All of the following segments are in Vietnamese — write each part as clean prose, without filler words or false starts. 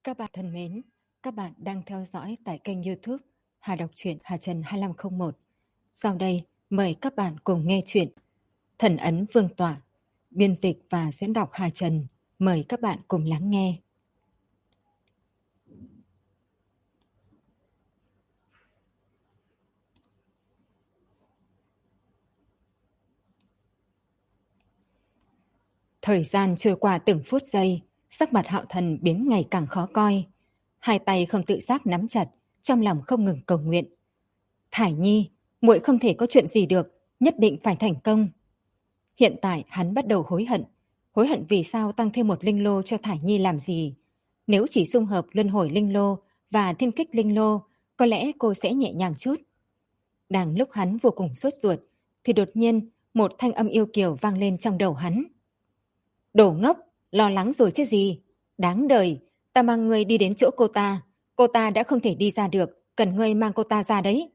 Các bạn thân mến, các bạn đang theo dõi tại kênh YouTube Hà Đọc truyện Hà Trần 2501. Sau đây, mời các bạn cùng nghe chuyện Thần ấn Vương tọa, biên dịch và diễn đọc Hà Trần. Mời các bạn cùng lắng nghe. Thời gian trôi qua từng phút giây, sắc mặt Hạo Thần biến ngày càng khó coi. Hai tay không tự giác nắm chặt, trong lòng không ngừng cầu nguyện. Thải Nhi, muội không thể có chuyện gì được, nhất định phải thành công. Hiện tại hắn bắt đầu hối hận vì sao tăng thêm một linh lô cho Thải Nhi làm gì. Nếu chỉ xung hợp luân hồi linh lô và thiên kích linh lô, có lẽ cô sẽ nhẹ nhàng chút. Đang lúc hắn vô cùng sốt ruột, thì đột nhiên một thanh âm yêu kiều vang lên trong đầu hắn. Đồ ngốc, lo lắng rồi chứ gì. Đáng đời, ta mang ngươi đi đến chỗ cô ta đã không thể đi ra được, cần ngươi mang cô ta ra đấy.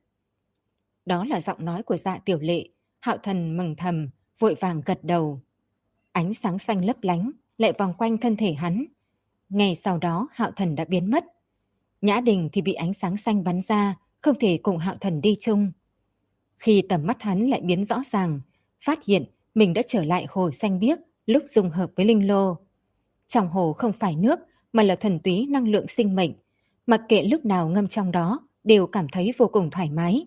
Đó là giọng nói của Dạ Tiểu Lệ. Hạo Thần mừng thầm, vội vàng gật đầu. Ánh sáng xanh lấp lánh lại vòng quanh thân thể hắn. Ngay sau đó Hạo Thần đã biến mất. Nhã Đình thì bị ánh sáng xanh bắn ra, không thể cùng Hạo Thần đi chung. Khi tầm mắt hắn lại biến rõ ràng, phát hiện mình đã trở lại hồ xanh biếc lúc dung hợp với linh lô. Trong hồ không phải nước mà là thuần túy năng lượng sinh mệnh, mặc kệ lúc nào ngâm trong đó đều cảm thấy vô cùng thoải mái.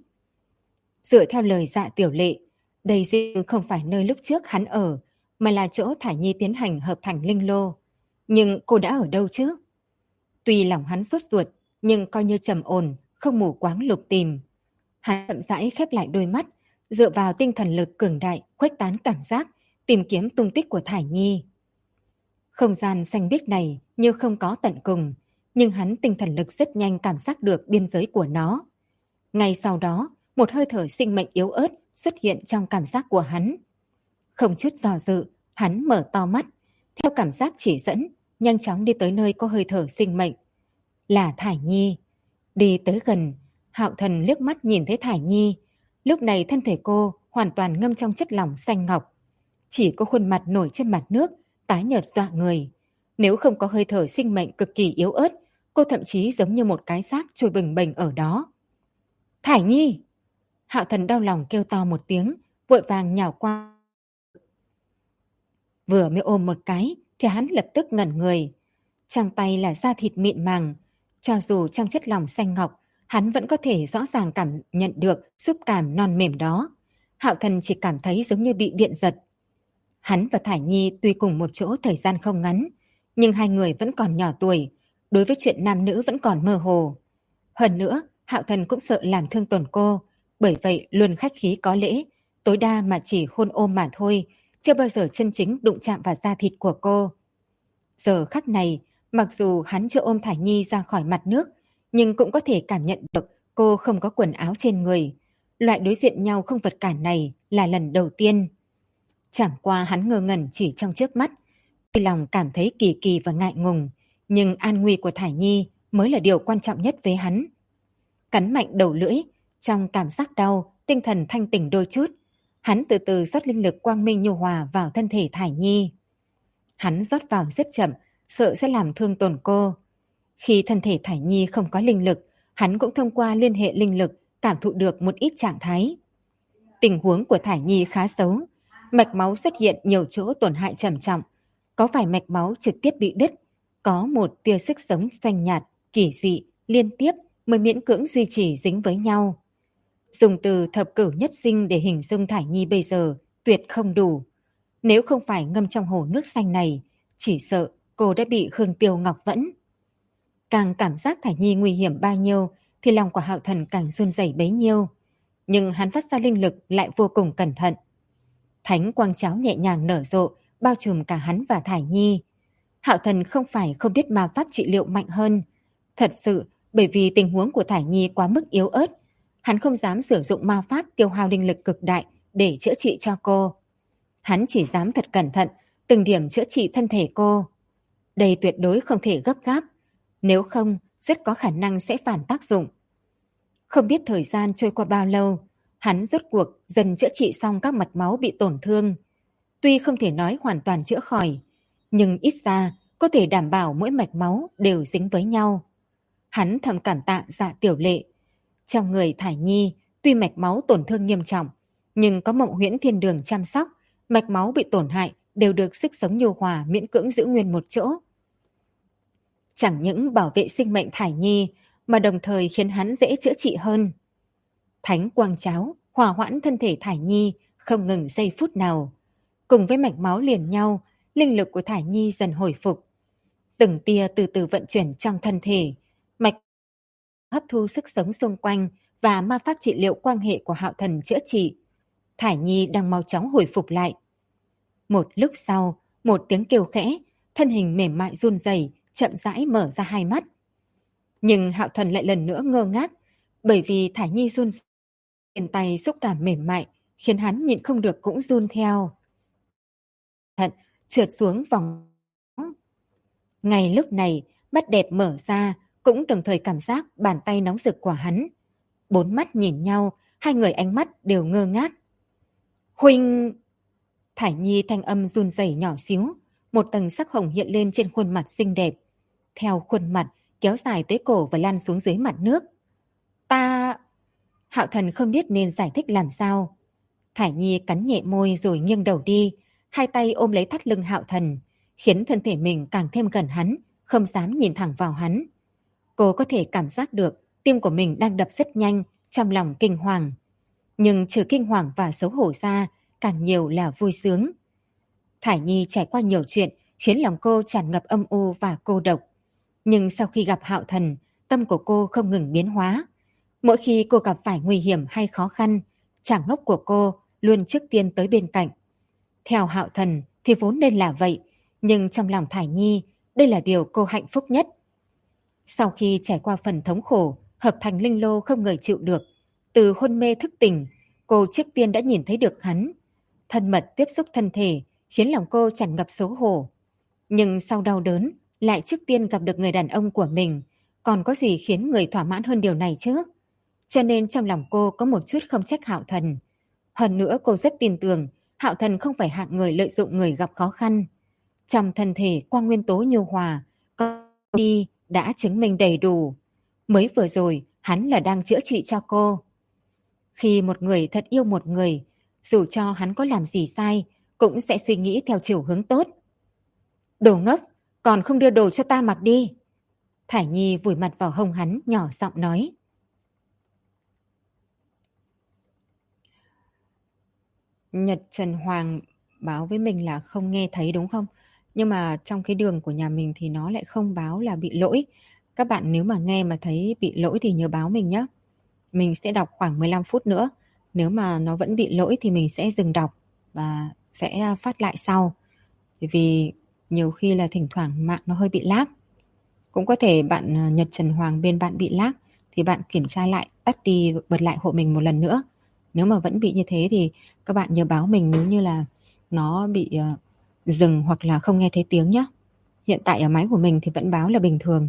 Dựa theo lời Dạ Tiểu Lệ, đây riêng không phải nơi lúc trước hắn ở, mà là chỗ Thải Nhi tiến hành hợp thành linh lô. Nhưng cô đã ở đâu chứ? Tuy lòng hắn sốt ruột, nhưng coi như trầm ổn, không mù quáng lục tìm. Hắn chậm rãi khép lại đôi mắt, dựa vào tinh thần lực cường đại, khuếch tán cảm giác, tìm kiếm tung tích của Thải Nhi. Không gian xanh biếc này như không có tận cùng, nhưng hắn tinh thần lực rất nhanh cảm giác được biên giới của nó. Ngay sau đó, một hơi thở sinh mệnh yếu ớt xuất hiện trong cảm giác của hắn. Không chút do dự, hắn mở to mắt, theo cảm giác chỉ dẫn, nhanh chóng đi tới nơi có hơi thở sinh mệnh. Là Thải Nhi. Đi tới gần, Hạo Thần liếc mắt nhìn thấy Thải Nhi. Lúc này thân thể cô hoàn toàn ngâm trong chất lỏng xanh ngọc. Chỉ có khuôn mặt nổi trên mặt nước, tái nhợt dọa người. Nếu không có hơi thở sinh mệnh cực kỳ yếu ớt, cô thậm chí giống như một cái xác trôi bềnh bềnh ở đó. Thải Nhi! Hạo Thần đau lòng kêu to một tiếng, vội vàng nhào qua. Vừa mới ôm một cái thì hắn lập tức ngẩn người. Trong tay là da thịt mịn màng. Cho dù trong chất lỏng xanh ngọc, hắn vẫn có thể rõ ràng cảm nhận được xúc cảm non mềm đó. Hạo Thần chỉ cảm thấy giống như bị điện giật. Hắn và Thải Nhi tuy cùng một chỗ thời gian không ngắn, nhưng hai người vẫn còn nhỏ tuổi, đối với chuyện nam nữ vẫn còn mơ hồ. Hơn nữa, Hạo Thần cũng sợ làm thương tổn cô, bởi vậy luôn khách khí có lễ, tối đa mà chỉ hôn ôm mà thôi, chưa bao giờ chân chính đụng chạm vào da thịt của cô. Giờ khắc này, mặc dù hắn chưa ôm Thải Nhi ra khỏi mặt nước, nhưng cũng có thể cảm nhận được cô không có quần áo trên người. Loại đối diện nhau không vật cản này là lần đầu tiên. Chẳng qua hắn ngơ ngẩn chỉ trong chớp mắt. Tuy lòng cảm thấy kỳ kỳ và ngại ngùng, nhưng an nguy của Thải Nhi mới là điều quan trọng nhất với hắn. Cắn mạnh đầu lưỡi, trong cảm giác đau, tinh thần thanh tỉnh đôi chút. Hắn từ từ rót linh lực quang minh nhu hòa vào thân thể Thải Nhi. Hắn rót vào rất chậm, sợ sẽ làm thương tổn cô. Khi thân thể Thải Nhi không có linh lực, hắn cũng thông qua liên hệ linh lực cảm thụ được một ít trạng thái. Tình huống của Thải Nhi khá xấu. Mạch máu xuất hiện nhiều chỗ tổn hại trầm trọng. Có phải mạch máu trực tiếp bị đứt, có một tia sức sống xanh nhạt, kỳ dị, liên tiếp mới miễn cưỡng duy trì dính với nhau. Dùng từ thập cửu nhất sinh để hình dung Thải Nhi bây giờ tuyệt không đủ. Nếu không phải ngâm trong hồ nước xanh này, chỉ sợ cô đã bị Hương Tiêu Ngọc Vẫn. Càng cảm giác Thải Nhi nguy hiểm bao nhiêu thì lòng của Hạo Thần càng run rẩy bấy nhiêu. Nhưng hắn phát ra linh lực lại vô cùng cẩn thận. Thánh quang cháo nhẹ nhàng nở rộ, bao trùm cả hắn và Thải Nhi. Hạo Thần không phải không biết ma pháp trị liệu mạnh hơn. Thật sự, bởi vì tình huống của Thải Nhi quá mức yếu ớt, hắn không dám sử dụng ma pháp tiêu hao linh lực cực đại để chữa trị cho cô. Hắn chỉ dám thật cẩn thận, từng điểm chữa trị thân thể cô. Đây tuyệt đối không thể gấp gáp, nếu không rất có khả năng sẽ phản tác dụng. Không biết thời gian trôi qua bao lâu, hắn rốt cuộc dần chữa trị xong các mạch máu bị tổn thương. Tuy không thể nói hoàn toàn chữa khỏi, nhưng ít ra có thể đảm bảo mỗi mạch máu đều dính với nhau. Hắn thầm cảm tạ Dạ Tiểu Lệ. Trong người Thải Nhi, tuy mạch máu tổn thương nghiêm trọng, nhưng có Mộng Huyễn Thiên Đường chăm sóc, mạch máu bị tổn hại đều được sức sống nhu hòa miễn cưỡng giữ nguyên một chỗ. Chẳng những bảo vệ sinh mệnh Thải Nhi, mà đồng thời khiến hắn dễ chữa trị hơn. Thánh quang cháo hòa hoãn thân thể Thải Nhi không ngừng giây phút nào. Cùng với mạch máu liền nhau, linh lực của Thải Nhi dần hồi phục. Từng tia từ từ vận chuyển trong thân thể, mạch hấp thu sức sống xung quanh và ma pháp trị liệu quang hệ của Hạo Thần chữa trị. Thải Nhi đang mau chóng hồi phục lại. Một lúc sau, một tiếng kêu khẽ, thân hình mềm mại run rẩy, chậm rãi mở ra hai mắt. Nhưng Hạo Thần lại lần nữa ngơ ngác, bởi vì Thải Nhi run rẩy, trên tay xúc cảm mềm mại, khiến hắn nhịn không được cũng run theo. Thận trượt xuống vòng. Ngay lúc này, mắt đẹp mở ra, cũng đồng thời cảm giác bàn tay nóng rực của hắn. Bốn mắt nhìn nhau, hai người ánh mắt đều ngơ ngác. Huynh! Thải Nhi thanh âm run rẩy nhỏ xíu, một tầng sắc hồng hiện lên trên khuôn mặt xinh đẹp. Theo khuôn mặt, kéo dài tới cổ và lan xuống dưới mặt nước. Ta... Hạo Thần không biết nên giải thích làm sao. Thải Nhi cắn nhẹ môi rồi nghiêng đầu đi, hai tay ôm lấy thắt lưng Hạo Thần, khiến thân thể mình càng thêm gần hắn, không dám nhìn thẳng vào hắn. Cô có thể cảm giác được tim của mình đang đập rất nhanh, trong lòng kinh hoàng. Nhưng trừ kinh hoàng và xấu hổ ra, càng nhiều là vui sướng. Thải Nhi trải qua nhiều chuyện khiến lòng cô tràn ngập âm u và cô độc. Nhưng sau khi gặp Hạo Thần, tâm của cô không ngừng biến hóa. Mỗi khi cô gặp phải nguy hiểm hay khó khăn, chàng ngốc của cô luôn trước tiên tới bên cạnh. Theo Hạo Thần thì vốn nên là vậy, nhưng trong lòng Thải Nhi, đây là điều cô hạnh phúc nhất. Sau khi trải qua phần thống khổ, hợp thành linh lô không người chịu được, từ hôn mê thức tỉnh, cô trước tiên đã nhìn thấy được hắn. Thân mật tiếp xúc thân thể khiến lòng cô tràn ngập xấu hổ. Nhưng sau đau đớn, lại trước tiên gặp được người đàn ông của mình, còn có gì khiến người thỏa mãn hơn điều này chứ? Cho nên trong lòng cô có một chút không trách Hạo Thần. Hơn nữa cô rất tin tưởng Hạo Thần không phải hạng người lợi dụng người gặp khó khăn. Trong thân thể quang nguyên tố nhu hòa, có đi đã chứng minh đầy đủ. Mới vừa rồi, hắn là đang chữa trị cho cô. Khi một người thật yêu một người, dù cho hắn có làm gì sai, cũng sẽ suy nghĩ theo chiều hướng tốt. Đồ ngốc, còn không đưa đồ cho ta mặc đi. Thải Nhi vùi mặt vào hông hắn, nhỏ giọng nói. Nhật Trần Hoàng báo với mình là không nghe thấy đúng không? Nhưng mà trong cái đường của nhà mình thì nó lại không báo là bị lỗi. Các bạn nếu mà nghe mà thấy bị lỗi thì nhớ báo mình nhé. Mình sẽ đọc khoảng 15 phút nữa. Nếu mà nó vẫn bị lỗi thì mình sẽ dừng đọc và sẽ phát lại sau. Bởi vì nhiều khi là thỉnh thoảng mạng nó hơi bị lag. Cũng có thể bạn Nhật Trần Hoàng bên bạn bị lag thì bạn kiểm tra lại, tắt đi, bật lại hộ mình một lần nữa. Nếu mà vẫn bị như thế thì các bạn nhớ báo mình nếu như là nó bị dừng hoặc là không nghe thấy tiếng nhé. Hiện tại ở máy của mình thì vẫn báo là bình thường.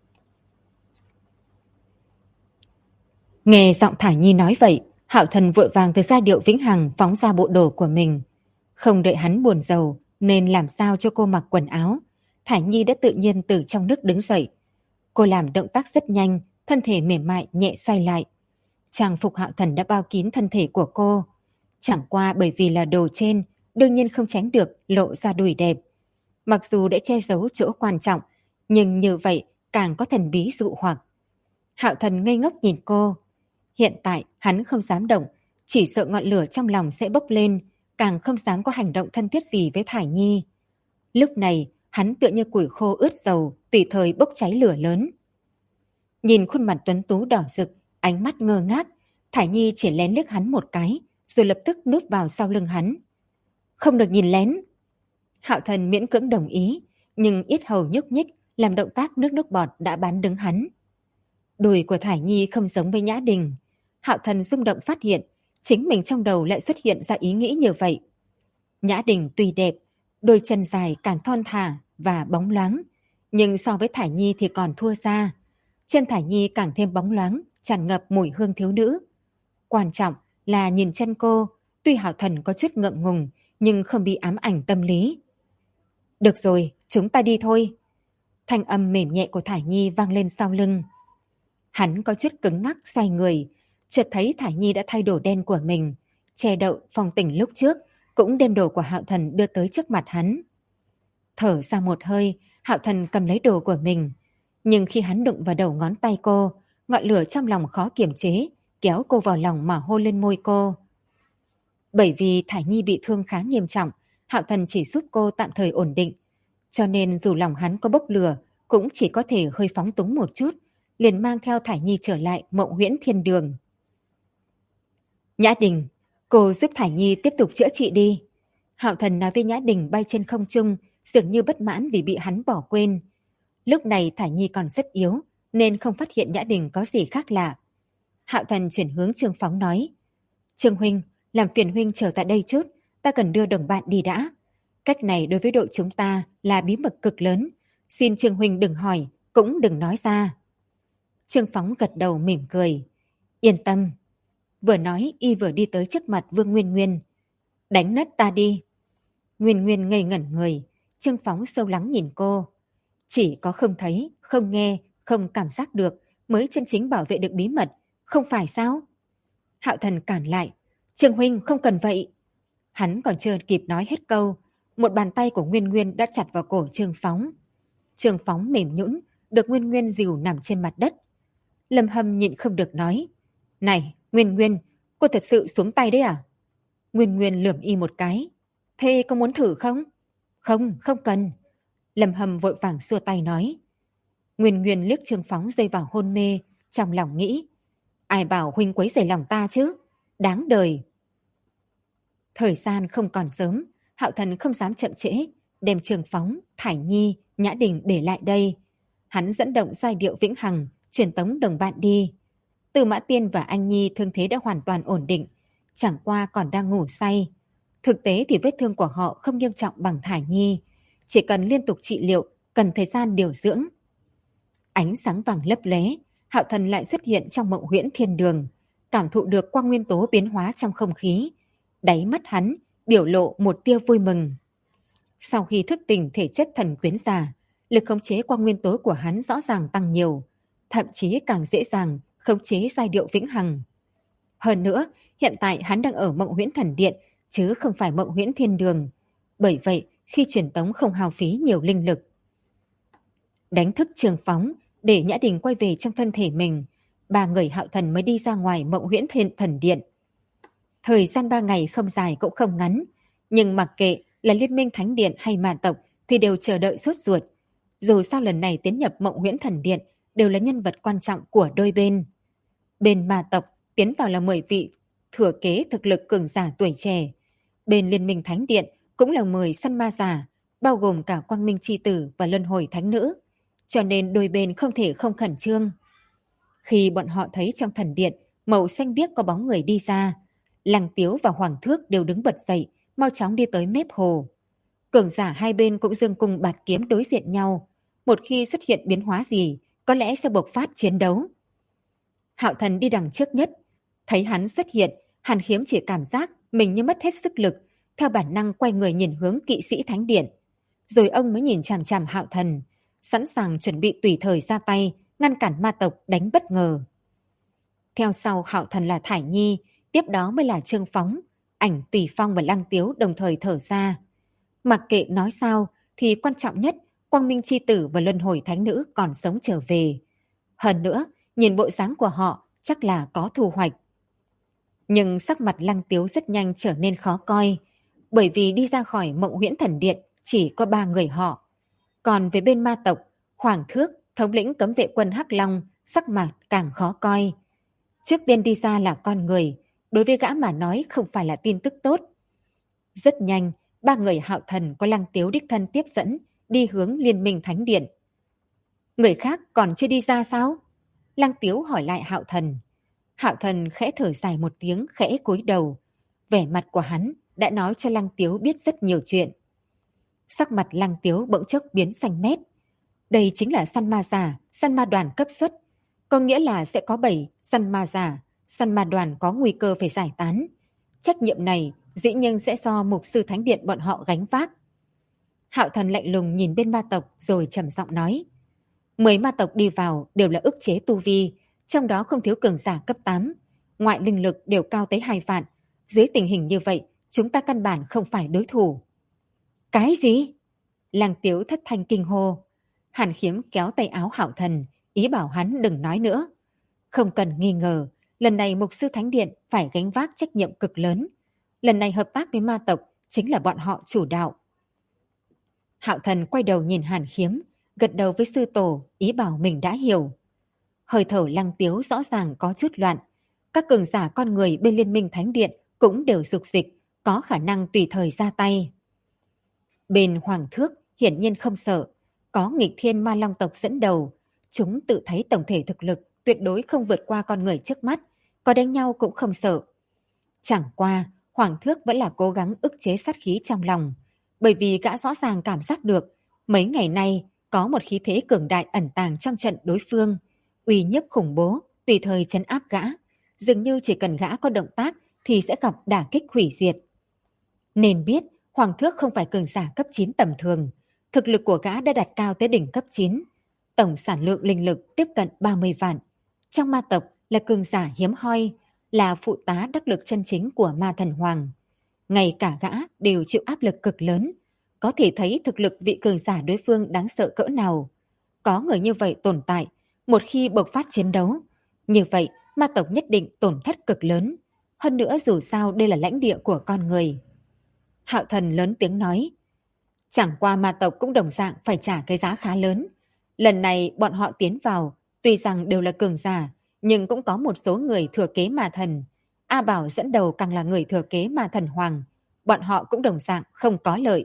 Nghe giọng Thải Nhi nói vậy, Hạo Thần vội vàng từ giai điệu vĩnh hằng phóng ra bộ đồ của mình. Không đợi hắn buồn rầu nên làm sao cho cô mặc quần áo. Thải Nhi đã tự nhiên từ trong nước đứng dậy. Cô làm động tác rất nhanh, thân thể mềm mại nhẹ xoay lại. Trang phục Hạo Thần đã bao kín thân thể của cô. Chẳng qua bởi vì là đồ trên, đương nhiên không tránh được lộ ra đùi đẹp. Mặc dù đã che giấu chỗ quan trọng, nhưng như vậy càng có thần bí dụ hoặc. Hạo Thần ngây ngốc nhìn cô. Hiện tại hắn không dám động, chỉ sợ ngọn lửa trong lòng sẽ bốc lên, càng không dám có hành động thân thiết gì với Thải Nhi. Lúc này, hắn tựa như củi khô ướt dầu, tùy thời bốc cháy lửa lớn. Nhìn khuôn mặt tuấn tú đỏ rực, ánh mắt ngơ ngác, Thải Nhi chỉ lén liếc hắn một cái, rồi lập tức núp vào sau lưng hắn. Không được nhìn lén. Hạo Thần miễn cưỡng đồng ý, nhưng yết hầu nhúc nhích, làm động tác nước bọt đã bán đứng hắn. Đùi của Thải Nhi không giống với Nhã Đình. Hạo Thần rung động phát hiện, chính mình trong đầu lại xuất hiện ra ý nghĩ như vậy. Nhã Đình tuy đẹp, đôi chân dài càng thon thả và bóng loáng, nhưng so với Thải Nhi thì còn thua xa. Chân Thải Nhi càng thêm bóng loáng, tràn ngập mùi hương thiếu nữ. Quan trọng là nhìn chân cô, tuy Hạo Thần có chút ngượng ngùng, nhưng không bị ám ảnh tâm lý. Được rồi, chúng ta đi thôi. Thanh âm mềm nhẹ của Thải Nhi vang lên sau lưng. Hắn có chút cứng ngắc xoay người, chợt thấy Thải Nhi đã thay đồ đen của mình, che đậu phong tình lúc trước, cũng đem đồ của Hạo Thần đưa tới trước mặt hắn. Thở ra một hơi, Hạo Thần cầm lấy đồ của mình, nhưng khi hắn đụng vào đầu ngón tay cô, ngọn lửa trong lòng khó kiềm chế, kéo cô vào lòng mà hôn lên môi cô. Bởi vì Thải Nhi bị thương khá nghiêm trọng, Hạo Thần chỉ giúp cô tạm thời ổn định, cho nên dù lòng hắn có bốc lửa, cũng chỉ có thể hơi phóng túng một chút, liền mang theo Thải Nhi trở lại Mộng Huyễn Thiên Đường. Nhã Đình, cô giúp Thải Nhi tiếp tục chữa trị đi. Hạo Thần nói với Nhã Đình bay trên không trung, dường như bất mãn vì bị hắn bỏ quên. Lúc này Thải Nhi còn rất yếu, nên không phát hiện Nhã Đình có gì khác lạ. Hạo Thần chuyển hướng Trương Phóng nói, Trương huynh, làm phiền huynh chờ tại đây chút, ta cần đưa đồng bạn đi đã. Cách này đối với đội chúng ta là bí mật cực lớn, xin Trương huynh đừng hỏi, cũng đừng nói ra. Trương Phóng gật đầu mỉm cười, yên tâm. Vừa nói y vừa đi tới trước mặt Vương Nguyên Nguyên. Đánh nất ta đi. Nguyên Nguyên ngây ngẩn người, Trương Phóng sâu lắng nhìn cô. Chỉ có không thấy, không nghe, không cảm giác được mới chân chính bảo vệ được bí mật, không phải sao? Hạo Thần cản lại, Trương huynh không cần vậy. Hắn còn chưa kịp nói hết câu, một bàn tay của Nguyên Nguyên đã chặt vào cổ Trương Phóng. Trương Phóng mềm nhũn, được Nguyên Nguyên dìu nằm trên mặt đất. Lâm Hâm nhịn không được nói, này Nguyên Nguyên, cô thật sự xuống tay đấy à? Nguyên Nguyên lườm y một cái, thế có muốn thử không? Không, không cần. Lâm Hâm vội vàng xua tay nói. Nguyên Nguyên liếc Trương Phóng rơi vào hôn mê, trong lòng nghĩ, ai bảo huynh quấy rầy lòng ta chứ? Đáng đời. Thời gian không còn sớm, Hạo Thần không dám chậm trễ, đem Trương Phóng, Thải Nhi, Nhã Đình để lại đây. Hắn dẫn động giai điệu vĩnh hằng, truyền tống đồng bạn đi. Từ Mã Tiên và Anh Nhi thương thế đã hoàn toàn ổn định, chẳng qua còn đang ngủ say. Thực tế thì vết thương của họ không nghiêm trọng bằng Thải Nhi, chỉ cần liên tục trị liệu, cần thời gian điều dưỡng. Ánh sáng vàng lấp lóe, Hạo Thần lại xuất hiện trong Mộng Huyễn Thiên Đường, cảm thụ được quang nguyên tố biến hóa trong không khí. Đáy mắt hắn biểu lộ một tia vui mừng. Sau khi thức tỉnh thể chất thần quyến giả, lực khống chế quang nguyên tố của hắn rõ ràng tăng nhiều, thậm chí càng dễ dàng khống chế giai điệu vĩnh hằng. Hơn nữa, hiện tại hắn đang ở Mộng Huyễn Thần Điện, chứ không phải Mộng Huyễn Thiên Đường. Bởi vậy, khi truyền tống không hao phí nhiều linh lực. Đánh thức Trương Phóng, để Nhã Đình quay về trong thân thể mình, ba người Hạo Thần mới đi ra ngoài Mộng Huyễn Thần Điện. Thời gian 3 ngày không dài cũng không ngắn, nhưng mặc kệ là Liên minh Thánh Điện hay Ma tộc thì đều chờ đợi sốt ruột. Dù sao lần này tiến nhập Mộng Huyễn Thần Điện đều là nhân vật quan trọng của đôi bên. Bên Ma tộc tiến vào là 10 vị thừa kế thực lực cường giả tuổi trẻ. Bên Liên minh Thánh Điện cũng là 10 săn ma giả, bao gồm cả Quang Minh Chi Tử và Luân Hồi Thánh Nữ. Cho nên đôi bên không thể không khẩn trương. Khi bọn họ thấy trong thần điện màu xanh biếc có bóng người đi ra, Lăng Tiếu và Hoàng Thước đều đứng bật dậy, mau chóng đi tới mép hồ. Cường giả hai bên cũng giương cung bạt kiếm đối diện nhau. Một khi xuất hiện biến hóa gì, có lẽ sẽ bộc phát chiến đấu. Hạo Thần đi đằng trước nhất. Thấy hắn xuất hiện, Hàn Khiếm chỉ cảm giác mình như mất hết sức lực, theo bản năng quay người nhìn hướng kỵ sĩ thánh điện. Rồi ông mới nhìn chằm chằm Hạo Thần, sẵn sàng chuẩn bị tùy thời ra tay, ngăn cản ma tộc đánh bất ngờ. Theo sau Hạo Thần là Thải Nhi, tiếp đó mới là Trương Phóng, Ảnh Tùy Phong và Lăng Tiếu đồng thời thở ra. Mặc kệ nói sao, thì quan trọng nhất, Quang Minh Chi Tử và Luân Hồi Thánh Nữ còn sống trở về. Hơn nữa, nhìn bộ dáng của họ chắc là có thu hoạch. Nhưng sắc mặt Lăng Tiếu rất nhanh trở nên khó coi, bởi vì đi ra khỏi Mộng Huyễn Thần Điện chỉ có 3 người họ. Còn về bên ma tộc, Hoàng Thước, thống lĩnh cấm vệ quân Hắc Long, sắc mặt càng khó coi. Trước tiên đi ra là con người, đối với gã mà nói không phải là tin tức tốt. Rất nhanh, 3 người Hạo Thần có Lăng Tiếu đích thân tiếp dẫn, đi hướng Liên minh Thánh Điện. Người khác còn chưa đi ra sao? Lăng Tiếu hỏi lại Hạo Thần. Hạo Thần khẽ thở dài một tiếng, khẽ cúi đầu. Vẻ mặt của hắn đã nói cho Lăng Tiếu biết rất nhiều chuyện. Sắc mặt Lăng Tiếu bỗng chốc biến xanh mét. Đây chính là săn ma giả, săn ma đoàn cấp suất. Có nghĩa là sẽ có 7 săn ma giả, săn ma đoàn có nguy cơ phải giải tán. Trách nhiệm này dĩ nhiên sẽ do mục sư thánh điện bọn họ gánh vác. Hạo Thần lạnh lùng nhìn bên ma tộc rồi trầm giọng nói. 10 ma tộc đi vào đều là ức chế tu vi, trong đó không thiếu cường giả cấp 8. Ngoại linh lực đều cao tới 2 vạn. Dưới tình hình như vậy, chúng ta căn bản không phải đối thủ. Cái gì? Lăng Tiếu thất thanh kinh hô. Hàn Khiếm kéo tay áo Hạo Thần, ý bảo hắn đừng nói nữa. Không cần nghi ngờ, lần này Mục sư Thánh Điện phải gánh vác trách nhiệm cực lớn. Lần này hợp tác với ma tộc chính là bọn họ chủ đạo. Hạo Thần quay đầu nhìn Hàn Khiếm, gật đầu với sư tổ, ý bảo mình đã hiểu. Hơi thở Lăng Tiếu rõ ràng có chút loạn. Các cường giả con người bên Liên minh Thánh Điện cũng đều dục dịch, có khả năng tùy thời ra tay. Bên Hoàng Thước hiển nhiên không sợ, có nghịch thiên ma long tộc dẫn đầu. Chúng tự thấy tổng thể thực lực tuyệt đối không vượt qua con người trước mắt, có đánh nhau cũng không sợ. Chẳng qua, Hoàng Thước vẫn là cố gắng ức chế sát khí trong lòng, bởi vì gã rõ ràng cảm giác được mấy ngày nay có một khí thế cường đại ẩn tàng trong trận đối phương, uy nhiếp khủng bố, tùy thời trấn áp gã, dường như chỉ cần gã có động tác thì sẽ gặp đả kích hủy diệt. Nên biết, Hoàng Thước không phải cường giả cấp 9 tầm thường, thực lực của gã đã đạt cao tới đỉnh cấp 9. Tổng sản lượng linh lực tiếp cận 30 vạn. Trong ma tộc là cường giả hiếm hoi, là phụ tá đắc lực chân chính của ma thần hoàng. Ngay cả gã đều chịu áp lực cực lớn, có thể thấy thực lực vị cường giả đối phương đáng sợ cỡ nào. Có người như vậy tồn tại, một khi bộc phát chiến đấu, như vậy ma tộc nhất định tổn thất cực lớn. Hơn nữa dù sao đây là lãnh địa của con người. Hạo Thần lớn tiếng nói, chẳng qua ma tộc cũng đồng dạng phải trả cái giá khá lớn. Lần này bọn họ tiến vào, tuy rằng đều là cường giả, nhưng cũng có một số người thừa kế ma thần. A Bảo dẫn đầu càng là người thừa kế ma thần hoàng. Bọn họ cũng đồng dạng không có lợi.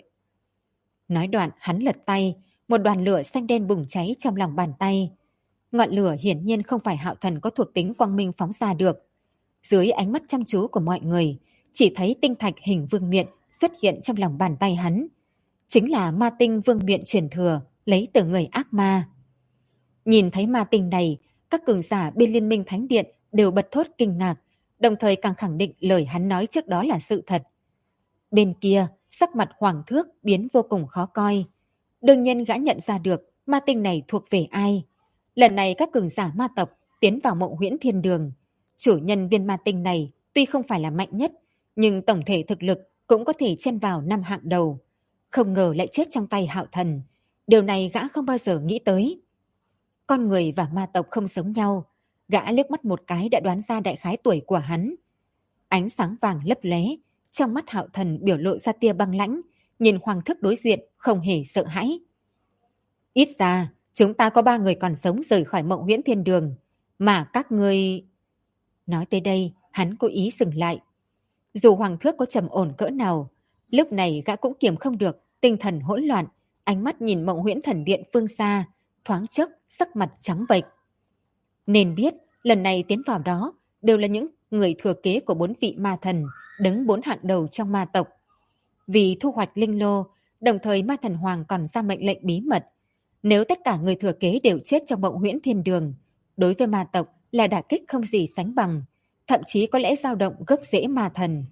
Nói đoạn hắn lật tay, một đoàn lửa xanh đen bùng cháy trong lòng bàn tay. Ngọn lửa hiển nhiên không phải Hạo Thần có thuộc tính quang minh phóng ra được. Dưới ánh mắt chăm chú của mọi người, chỉ thấy tinh thạch hình vương miện xuất hiện trong lòng bàn tay hắn. Chính là ma tinh vương miện truyền thừa, lấy từ người ác ma. Nhìn thấy ma tinh này, các cường giả bên Liên minh Thánh Điện đều bật thốt kinh ngạc, đồng thời càng khẳng định lời hắn nói trước đó là sự thật. Bên kia, sắc mặt Hoàng Thước biến vô cùng khó coi. Đương nhiên gã nhận ra được ma tinh này thuộc về ai. Lần này các cường giả ma tộc tiến vào Mộng Huyễn Thiên Đường. Chủ nhân viên ma tinh này tuy không phải là mạnh nhất, nhưng tổng thể thực lực cũng có thể chen vào 5 hạng đầu. Không ngờ lại chết trong tay Hạo Thần. Điều này gã không bao giờ nghĩ tới. Con người và ma tộc không giống nhau. Gã liếc mắt một cái đã đoán ra đại khái tuổi của hắn. Ánh sáng vàng lấp lóe, trong mắt Hạo Thần biểu lộ ra tia băng lãnh, nhìn Hoàng Thước đối diện không hề sợ hãi. Ít ra, chúng ta có 3 người còn sống rời khỏi Mộng Huyễn Thiên Đường, mà các ngươi... Nói tới đây, hắn cố ý dừng lại. Dù Hoàng Thước có trầm ổn cỡ nào, lúc này gã cũng kiềm không được, tinh thần hỗn loạn, ánh mắt nhìn Mộng Huyễn Thần Điện phương xa, thoáng chốc sắc mặt trắng bệch. Nên biết, lần này tiến vào đó đều là những người thừa kế của 4 vị ma thần, đứng 4 hạng đầu trong ma tộc. Vì thu hoạch linh lô, đồng thời ma thần hoàng còn ra mệnh lệnh bí mật. Nếu tất cả người thừa kế đều chết trong Mộng Huyễn Thiên Đường, đối với ma tộc là đả kích không gì sánh bằng, thậm chí có lẽ dao động gốc rễ ma thần.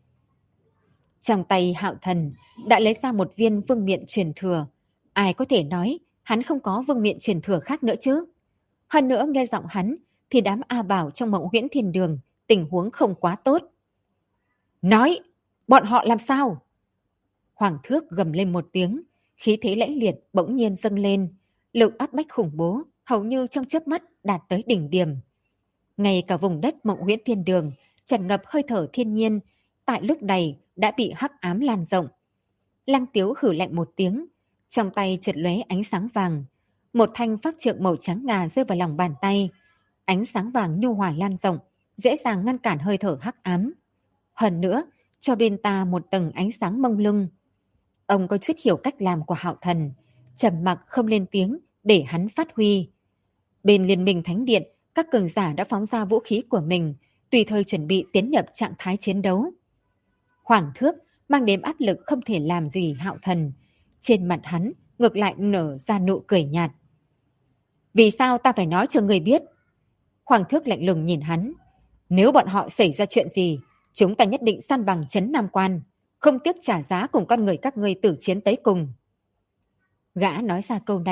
Trong tay Hạo Thần đã lấy ra một viên vương miện truyền thừa. Ai có thể nói hắn không có vương miện truyền thừa khác nữa chứ? Hơn nữa nghe giọng hắn thì đám A Bảo trong Mộng Huyễn Thiên Đường tình huống không quá tốt. Nói! Bọn họ làm sao? Hoàng Thước gầm lên một tiếng, khí thế lãnh liệt bỗng nhiên dâng lên, lực áp bách khủng bố hầu như trong chớp mắt đạt tới đỉnh điểm. Ngay cả vùng đất Mộng Huyễn Thiên Đường tràn ngập hơi thở thiên nhiên, tại lúc này đã bị hắc ám lan rộng. Lăng Tiếu hử lạnh một tiếng, trong tay chợt lóe ánh sáng vàng, một thanh pháp trượng màu trắng ngà rơi vào lòng bàn tay, ánh sáng vàng nhu hòa lan rộng, dễ dàng ngăn cản hơi thở hắc ám. Hơn nữa, cho bên ta một tầng ánh sáng mông lung. Ông có chút hiểu cách làm của Hạo Thần, trầm mặc không lên tiếng để hắn phát huy. Bên Liên minh Thánh Điện, các cường giả đã phóng ra vũ khí của mình, tùy thời chuẩn bị tiến nhập trạng thái chiến đấu. Hoàng Thước mang đến áp lực không thể làm gì Hạo Thần. Trên mặt hắn ngược lại nở ra nụ cười nhạt. Vì sao ta phải nói cho người biết? Hoàng Thước lạnh lùng nhìn hắn. Nếu bọn họ xảy ra chuyện gì, chúng ta nhất định săn bằng trấn Nam Quan, không tiếc trả giá cùng con người các ngươi tử chiến tới cùng. Gã nói ra câu này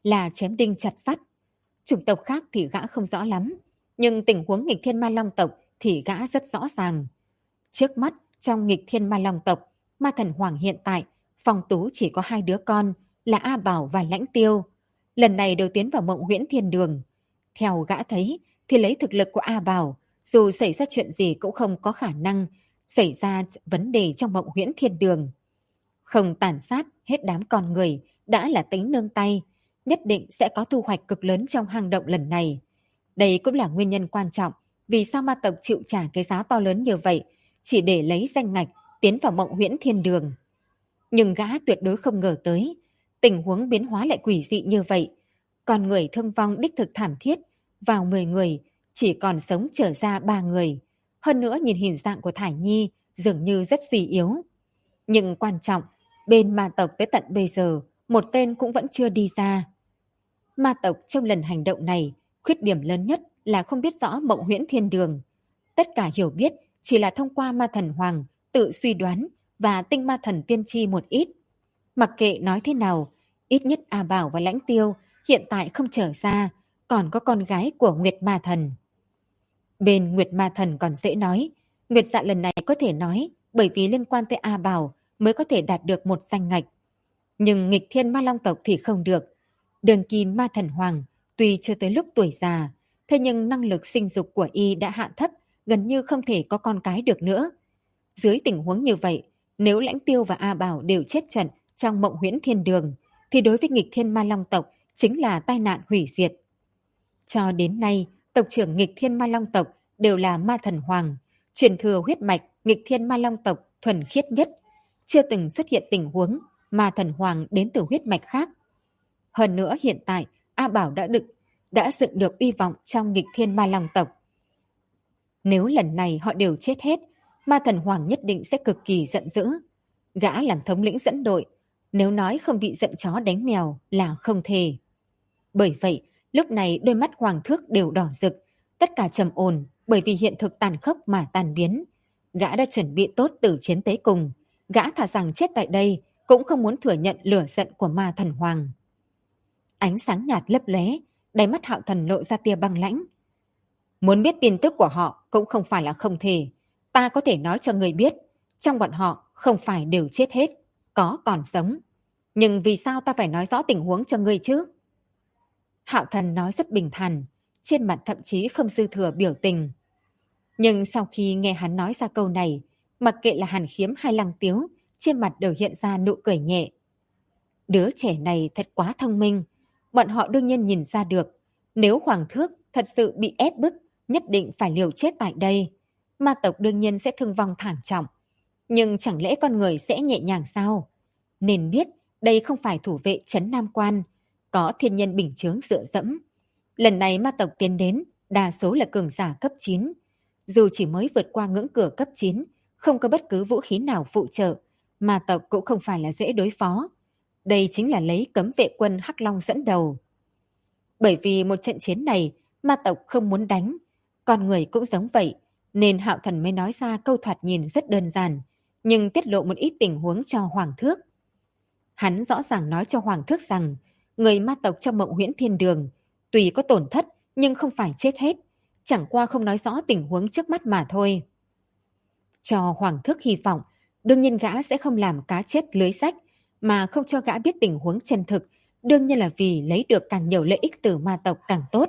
là chém đinh chặt sắt. Chủng tộc khác thì gã không rõ lắm, nhưng tình huống nghịch thiên ma long tộc thì gã rất rõ ràng. Trước mắt, trong nghịch thiên ma long tộc, ma thần hoàng hiện tại, Phong Tú chỉ có 2 đứa con là A Bảo và Lãnh Tiêu. Lần này đều tiến vào Mộng Huyễn Thiên Đường. Theo gã thấy, thì lấy thực lực của A Bảo, dù xảy ra chuyện gì cũng không có khả năng xảy ra vấn đề trong Mộng Huyễn Thiên Đường. Không tàn sát hết đám con người đã là tính nương tay, nhất định sẽ có thu hoạch cực lớn trong hang động lần này. Đây cũng là nguyên nhân quan trọng vì sao ma tộc chịu trả cái giá to lớn như vậy, chỉ để lấy danh ngạch tiến vào Mộng Huyễn Thiên Đường. Nhưng gã tuyệt đối không ngờ tới, tình huống biến hóa lại quỷ dị như vậy. Con người thương vong đích thực thảm thiết, vào 10 người, chỉ còn sống trở ra 3 người. Hơn nữa nhìn hình dạng của Thải Nhi dường như rất suy yếu. Nhưng quan trọng, bên ma tộc tới tận bây giờ, một tên cũng vẫn chưa đi ra. Ma tộc trong lần hành động này, khuyết điểm lớn nhất là không biết rõ Mộng Huyễn Thiên Đường. Tất cả hiểu biết chỉ là thông qua ma thần hoàng tự suy đoán và tinh ma thần tiên tri một ít. Mặc kệ nói thế nào, ít nhất A Bảo và Lãnh Tiêu hiện tại không trở ra, còn có con gái của Nguyệt Ma Thần. Bên Nguyệt Ma Thần còn dễ nói, Nguyệt Dạ lần này có thể nói bởi vì liên quan tới A Bảo mới có thể đạt được một danh ngạch. Nhưng nghịch thiên ma long tộc thì không được. Đường kim ma thần hoàng tuy chưa tới lúc tuổi già, thế nhưng năng lực sinh dục của y đã hạ thấp, gần như không thể có con cái được nữa. Dưới tình huống như vậy, nếu Lãnh Tiêu và A Bảo đều chết trận trong Mộng Huyễn Thiên Đường, thì đối với nghịch thiên ma long tộc chính là tai nạn hủy diệt. Cho đến nay, tộc trưởng nghịch thiên ma long tộc đều là ma thần hoàng, truyền thừa huyết mạch nghịch thiên ma long tộc thuần khiết nhất, chưa từng xuất hiện tình huống ma thần hoàng đến từ huyết mạch khác. Hơn nữa hiện tại, A Bảo đã dựng được uy vọng trong nghịch thiên ma long tộc. Nếu lần này họ đều chết hết, ma thần hoàng nhất định sẽ cực kỳ giận dữ. Gã làm thống lĩnh dẫn đội, nếu nói không bị giận chó đánh mèo là không thể. Bởi vậy, lúc này đôi mắt Hoàng Thước đều đỏ rực, tất cả trầm ổn bởi vì hiện thực tàn khốc mà tan biến. Gã đã chuẩn bị tốt từ chiến tới cùng, gã thà rằng chết tại đây cũng không muốn thừa nhận lửa giận của ma thần hoàng. Ánh sáng nhạt lấp lóe, đáy mắt Hạo Thần lộ ra tia băng lãnh. Muốn biết tin tức của họ cũng không phải là không thể. Ta có thể nói cho người biết, trong bọn họ không phải đều chết hết, có còn sống. Nhưng vì sao ta phải nói rõ tình huống cho ngươi chứ? Hạo Thần nói rất bình thản, trên mặt thậm chí không dư thừa biểu tình. Nhưng sau khi nghe hắn nói ra câu này, mặc kệ là Hàn Khiếm hay Lăng Tiếu, trên mặt đều hiện ra nụ cười nhẹ. Đứa trẻ này thật quá thông minh, bọn họ đương nhiên nhìn ra được, nếu Hoàng Thước thật sự bị ép bức, nhất định phải liều chết tại đây. Ma tộc đương nhiên sẽ thương vong thảm trọng. Nhưng chẳng lẽ con người sẽ nhẹ nhàng sao? Nên biết đây không phải thủ vệ trấn Nam Quan, có thiên nhân bình chướng dựa dẫm. Lần này ma tộc tiến đến, đa số là cường giả cấp 9. Dù chỉ mới vượt qua ngưỡng cửa cấp 9, không có bất cứ vũ khí nào phụ trợ, ma tộc cũng không phải là dễ đối phó. Đây chính là lấy cấm vệ quân Hắc Long dẫn đầu. Bởi vì một trận chiến này, ma tộc không muốn đánh, con người cũng giống vậy, nên Hạo Thần mới nói ra câu thoạt nhìn rất đơn giản, nhưng tiết lộ một ít tình huống cho Hoàng Thước. Hắn rõ ràng nói cho Hoàng Thước rằng, người ma tộc trong Mộng Huyễn Thiên Đường, tuy có tổn thất nhưng không phải chết hết, chẳng qua không nói rõ tình huống trước mắt mà thôi. Cho Hoàng Thước hy vọng, đương nhiên gã sẽ không làm cá chết lưới rách, mà không cho gã biết tình huống chân thực, đương nhiên là vì lấy được càng nhiều lợi ích từ ma tộc càng tốt.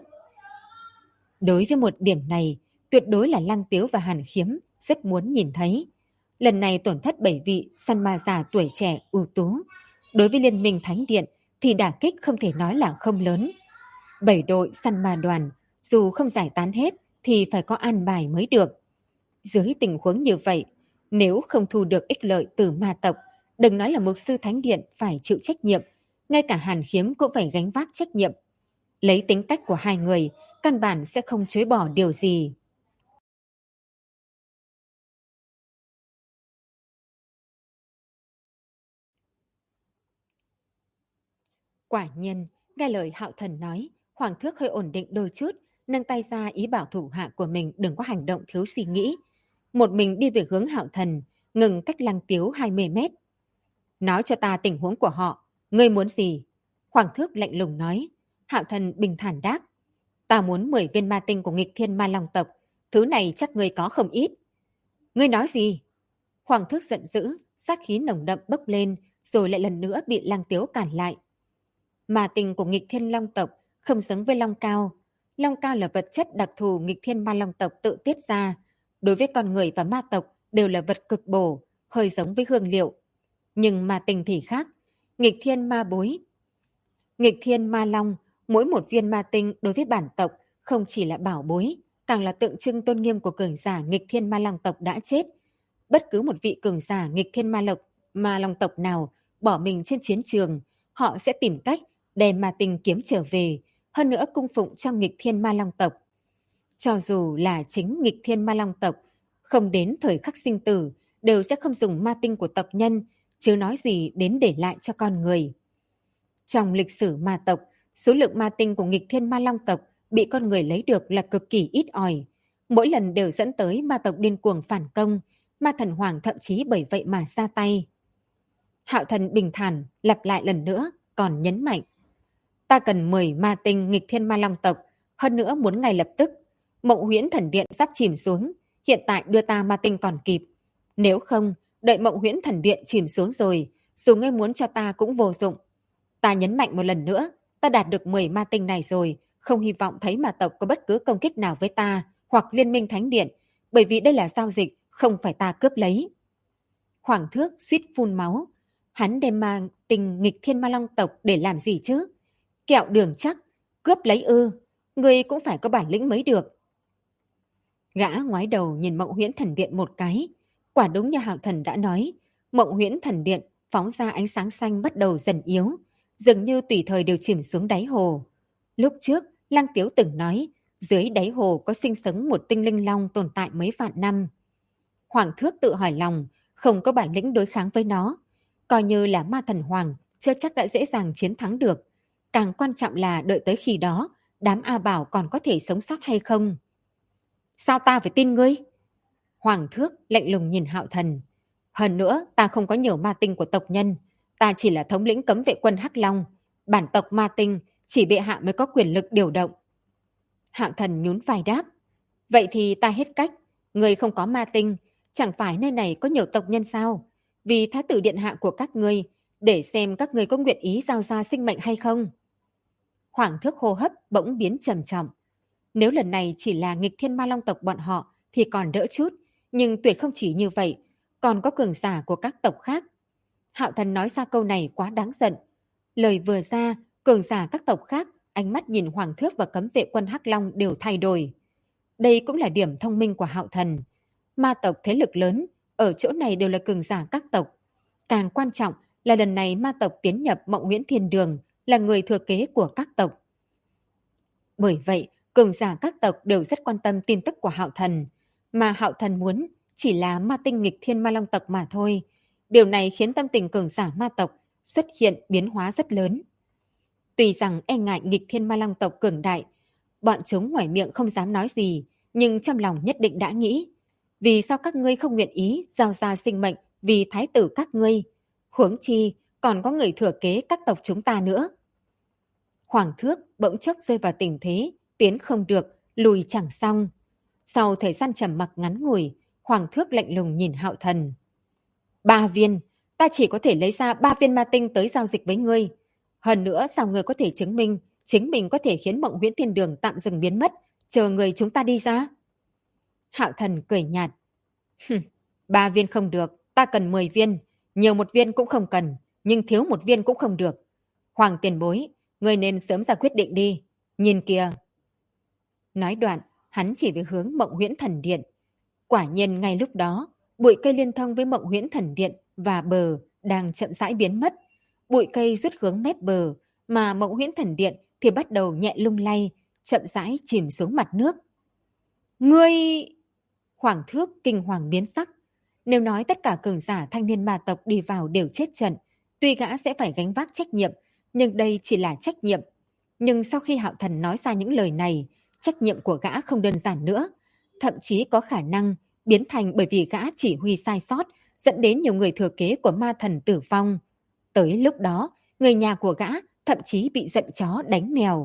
Đối với một điểm này, tuyệt đối là Lăng Tiếu và Hàn Khiếm rất muốn nhìn thấy. Lần này tổn thất 7 vị săn ma già tuổi trẻ ưu tú. Đối với Liên minh Thánh Điện thì đả kích không thể nói là không lớn. 7 đội săn ma đoàn, dù không giải tán hết thì phải có an bài mới được. Dưới tình huống như vậy, nếu không thu được ích lợi từ ma tộc, đừng nói là mục sư Thánh Điện phải chịu trách nhiệm, ngay cả Hàn Khiếm cũng phải gánh vác trách nhiệm. Lấy tính cách của hai người, căn bản sẽ không chối bỏ điều gì. Quả nhiên, nghe lời Hạo Thần nói, Hoàng Thước hơi ổn định đôi chút, nâng tay ra ý bảo thủ hạ của mình đừng có hành động thiếu suy nghĩ. Một mình đi về hướng Hạo Thần, ngừng cách Lăng Tiếu 20 mét. Nói cho ta tình huống của họ, ngươi muốn gì? Hoàng Thước lạnh lùng nói. Hạo Thần bình thản đáp. Ta muốn 10 viên ma tinh của nghịch thiên ma long tộc. Thứ này chắc ngươi có không ít. Ngươi nói gì? Hoàng Thước giận dữ, sát khí nồng đậm bốc lên, rồi lại lần nữa bị Lăng Tiếu cản lại. Ma tinh của nghịch thiên long tộc không giống với long cao. Long cao là vật chất đặc thù nghịch thiên ma long tộc tự tiết ra. Đối với con người và ma tộc đều là vật cực bổ, hơi giống với hương liệu. Nhưng ma tinh thì khác. Nghịch thiên ma bối. Nghịch thiên ma long, mỗi một viên ma tinh đối với bản tộc không chỉ là bảo bối, càng là tượng trưng tôn nghiêm của cường giả nghịch thiên ma long tộc đã chết. Bất cứ một vị cường giả nghịch thiên ma long tộc nào bỏ mình trên chiến trường, họ sẽ tìm cách đem ma tinh kiếm trở về, hơn nữa cung phụng trong nghịch thiên ma long tộc. Cho dù là chính nghịch thiên ma long tộc, không đến thời khắc sinh tử, đều sẽ không dùng ma tinh của tộc nhân, chứ nói gì đến để lại cho con người. Trong lịch sử ma tộc, số lượng ma tinh của nghịch thiên ma long tộc bị con người lấy được là cực kỳ ít ỏi. Mỗi lần đều dẫn tới ma tộc điên cuồng phản công, ma thần hoàng thậm chí bởi vậy mà ra tay. Hạo Thần bình thản lặp lại lần nữa, còn nhấn mạnh. Ta cần 10 ma tinh nghịch thiên ma long tộc, hơn nữa muốn ngay lập tức. Mộng Huyễn Thần Điện sắp chìm xuống, hiện tại đưa ta ma tinh còn kịp. Nếu không, đợi Mộng Huyễn Thần Điện chìm xuống rồi, dù ngươi muốn cho ta cũng vô dụng. Ta nhấn mạnh một lần nữa, ta đạt được 10 ma tinh này rồi, không hy vọng thấy ma tộc có bất cứ công kích nào với ta hoặc Liên minh Thánh Điện, bởi vì đây là giao dịch, không phải ta cướp lấy. Hoàng Thước suýt phun máu. Hắn đem ma tinh nghịch thiên ma long tộc để làm gì chứ? Kẹo đường chắc, cướp lấy ư, người cũng phải có bản lĩnh mới được. Gã ngoái đầu nhìn Mộng Huyễn Thần Điện một cái. Quả đúng như Hạo Thần đã nói, Mộng Huyễn Thần Điện phóng ra ánh sáng xanh bắt đầu dần yếu, dường như tùy thời đều chìm xuống đáy hồ. Lúc trước, Lăng Tiếu từng nói, dưới đáy hồ có sinh sống một tinh linh long tồn tại mấy vạn năm. Hoàng Thước tự hỏi lòng, không có bản lĩnh đối kháng với nó. Coi như là ma thần hoàng, chưa chắc đã dễ dàng chiến thắng được. Càng quan trọng là đợi tới khi đó, đám A Bảo còn có thể sống sót hay không. Sao ta phải tin ngươi? Hoàng Thước lạnh lùng nhìn Hạo Thần. Hơn nữa, ta không có nhiều ma tinh của tộc nhân. Ta chỉ là thống lĩnh cấm vệ quân Hắc Long. Bản tộc ma tinh, chỉ bệ hạ mới có quyền lực điều động. Hạo Thần nhún vai đáp. Vậy thì ta hết cách. Ngươi không có ma tinh, chẳng phải nơi này có nhiều tộc nhân sao? Vì thái tử điện hạ của các ngươi, để xem các ngươi có nguyện ý giao ra sinh mệnh hay không. Hoàng Thước hô hấp bỗng biến trầm trọng. Nếu lần này chỉ là nghịch thiên ma long tộc bọn họ thì còn đỡ chút, nhưng tuyệt không chỉ như vậy, còn có cường giả của các tộc khác. Hạo Thần nói ra câu này quá đáng giận. Lời vừa ra, cường giả các tộc khác, ánh mắt nhìn Hoàng Thước và cấm vệ quân Hắc Long đều thay đổi. Đây cũng là điểm thông minh của Hạo Thần. Ma tộc thế lực lớn, ở chỗ này đều là cường giả các tộc. Càng quan trọng là lần này ma tộc tiến nhập Mộng Huyễn Thiên Đường, là người thừa kế của các tộc. Bởi vậy, cường giả các tộc đều rất quan tâm tin tức của Hạo Thần, mà Hạo Thần muốn chỉ là ma tinh nghịch thiên ma long tộc mà thôi. Điều này khiến tâm tình cường giả ma tộc xuất hiện biến hóa rất lớn. Tuy rằng e ngại nghịch thiên ma long tộc cường đại, bọn chúng ngoài miệng không dám nói gì, nhưng trong lòng nhất định đã nghĩ, vì sao các ngươi không nguyện ý giao ra sinh mệnh vì thái tử các ngươi? Huống chi còn có người thừa kế các tộc chúng ta nữa. Hoàng Thước bỗng chốc rơi vào tình thế, tiến không được, lùi chẳng xong. Sau thời gian trầm mặc ngắn ngủi, Hoàng Thước lạnh lùng nhìn Hạo Thần. 3 viên, ta chỉ có thể lấy ra 3 viên ma tinh tới giao dịch với ngươi. Hơn nữa, sao ngươi có thể chứng minh chính mình có thể khiến Mộng Huyễn Thiên Đường tạm dừng biến mất, chờ người chúng ta đi ra? Hạo Thần cười nhạt. 3 viên không được, ta cần 10 viên, nhiều một viên cũng không cần, nhưng thiếu một viên cũng không được. Hoàng tiền bối, ngươi nên sớm ra quyết định đi, nhìn kìa. Nói đoạn, hắn chỉ về hướng Mộng Huyễn Thần Điện. Quả nhiên ngay lúc đó, bụi cây liên thông với Mộng Huyễn Thần Điện và bờ đang chậm rãi biến mất. Bụi cây rút hướng mép bờ, mà Mộng Huyễn Thần Điện thì bắt đầu nhẹ lung lay, chậm rãi chìm xuống mặt nước. Ngươi... Hoàng Thước kinh hoàng biến sắc. Nếu nói tất cả cường giả thanh niên ma tộc đi vào đều chết trận, tuy gã sẽ phải gánh vác trách nhiệm, nhưng đây chỉ là trách nhiệm. Nhưng sau khi Hạo Thần nói ra những lời này, trách nhiệm của gã không đơn giản nữa, thậm chí có khả năng biến thành bởi vì gã chỉ huy sai sót, dẫn đến nhiều người thừa kế của ma thần tử vong. Tới lúc đó, người nhà của gã thậm chí bị giận chó đánh mèo.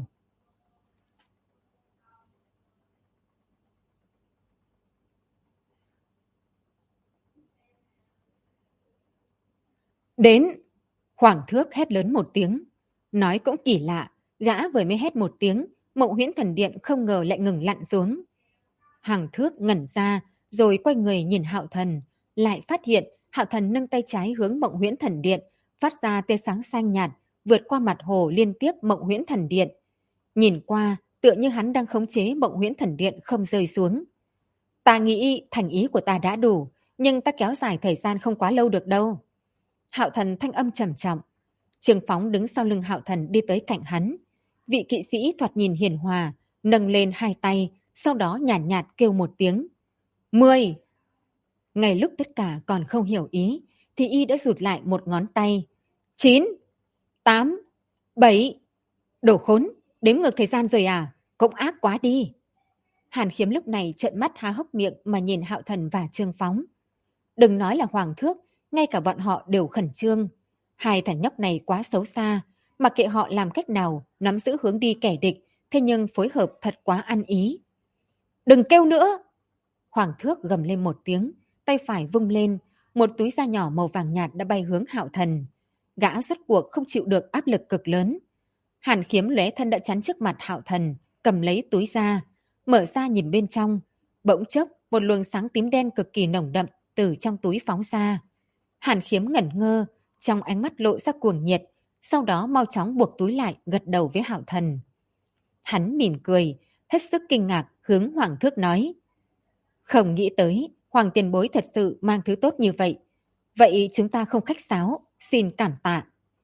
Đến! Hoàng Thước hét lớn một tiếng. Nói cũng kỳ lạ, gã vừa mới hét một tiếng, Mộng Huyễn Thần Điện không ngờ lại ngừng lặn xuống. Hoàng Thước ngẩn ra, rồi quay người nhìn Hạo Thần, lại phát hiện Hạo Thần nâng tay trái hướng Mộng Huyễn Thần Điện, phát ra tia sáng xanh nhạt, vượt qua mặt hồ liên tiếp Mộng Huyễn Thần Điện. Nhìn qua, tựa như hắn đang khống chế Mộng Huyễn Thần Điện không rơi xuống. Ta nghĩ thành ý của ta đã đủ, nhưng ta kéo dài thời gian không quá lâu được đâu. Hạo Thần thanh âm trầm trọng. Trường Phóng đứng sau lưng Hạo Thần đi tới cạnh hắn. Vị kỵ sĩ thoạt nhìn hiền hòa, nâng lên hai tay, sau đó nhàn nhạt kêu một tiếng. 10. Ngay lúc tất cả còn không hiểu ý, thì y đã rụt lại một ngón tay. 9, 8, 7. Đồ khốn, đếm ngược thời gian rồi à? Cũng ác quá đi. Hàn Khiếm lúc này trợn mắt há hốc miệng mà nhìn Hạo Thần và Trương Phóng. Đừng nói là Hoàng Thước, ngay cả bọn họ đều khẩn trương. Hai thằng nhóc này quá xấu xa, mặc kệ họ làm cách nào nắm giữ hướng đi kẻ địch, thế nhưng phối hợp thật quá ăn ý. Đừng kêu nữa! Hoàng Thước gầm lên một tiếng, tay phải vung lên, một túi da nhỏ màu vàng nhạt đã bay hướng Hạo Thần. Gã rốt cuộc không chịu được áp lực cực lớn. Hàn Khiếm lóe thân đã chắn trước mặt Hạo Thần, cầm lấy túi da, mở ra nhìn bên trong. Bỗng chốc, một luồng sáng tím đen cực kỳ nồng đậm từ trong túi phóng ra. Hàn Khiếm ngẩn ngơ, trong ánh mắt lộ ra cuồng nhiệt, sau đó mau chóng buộc túi lại, gật đầu với Hạo Thần. Hắn mỉm cười, hết sức kinh ngạc hướng Hoàng Thước nói. Không nghĩ tới, Hoàng tiền bối thật sự mang thứ tốt như vậy. Vậy chúng ta không khách sáo, xin cảm tạ.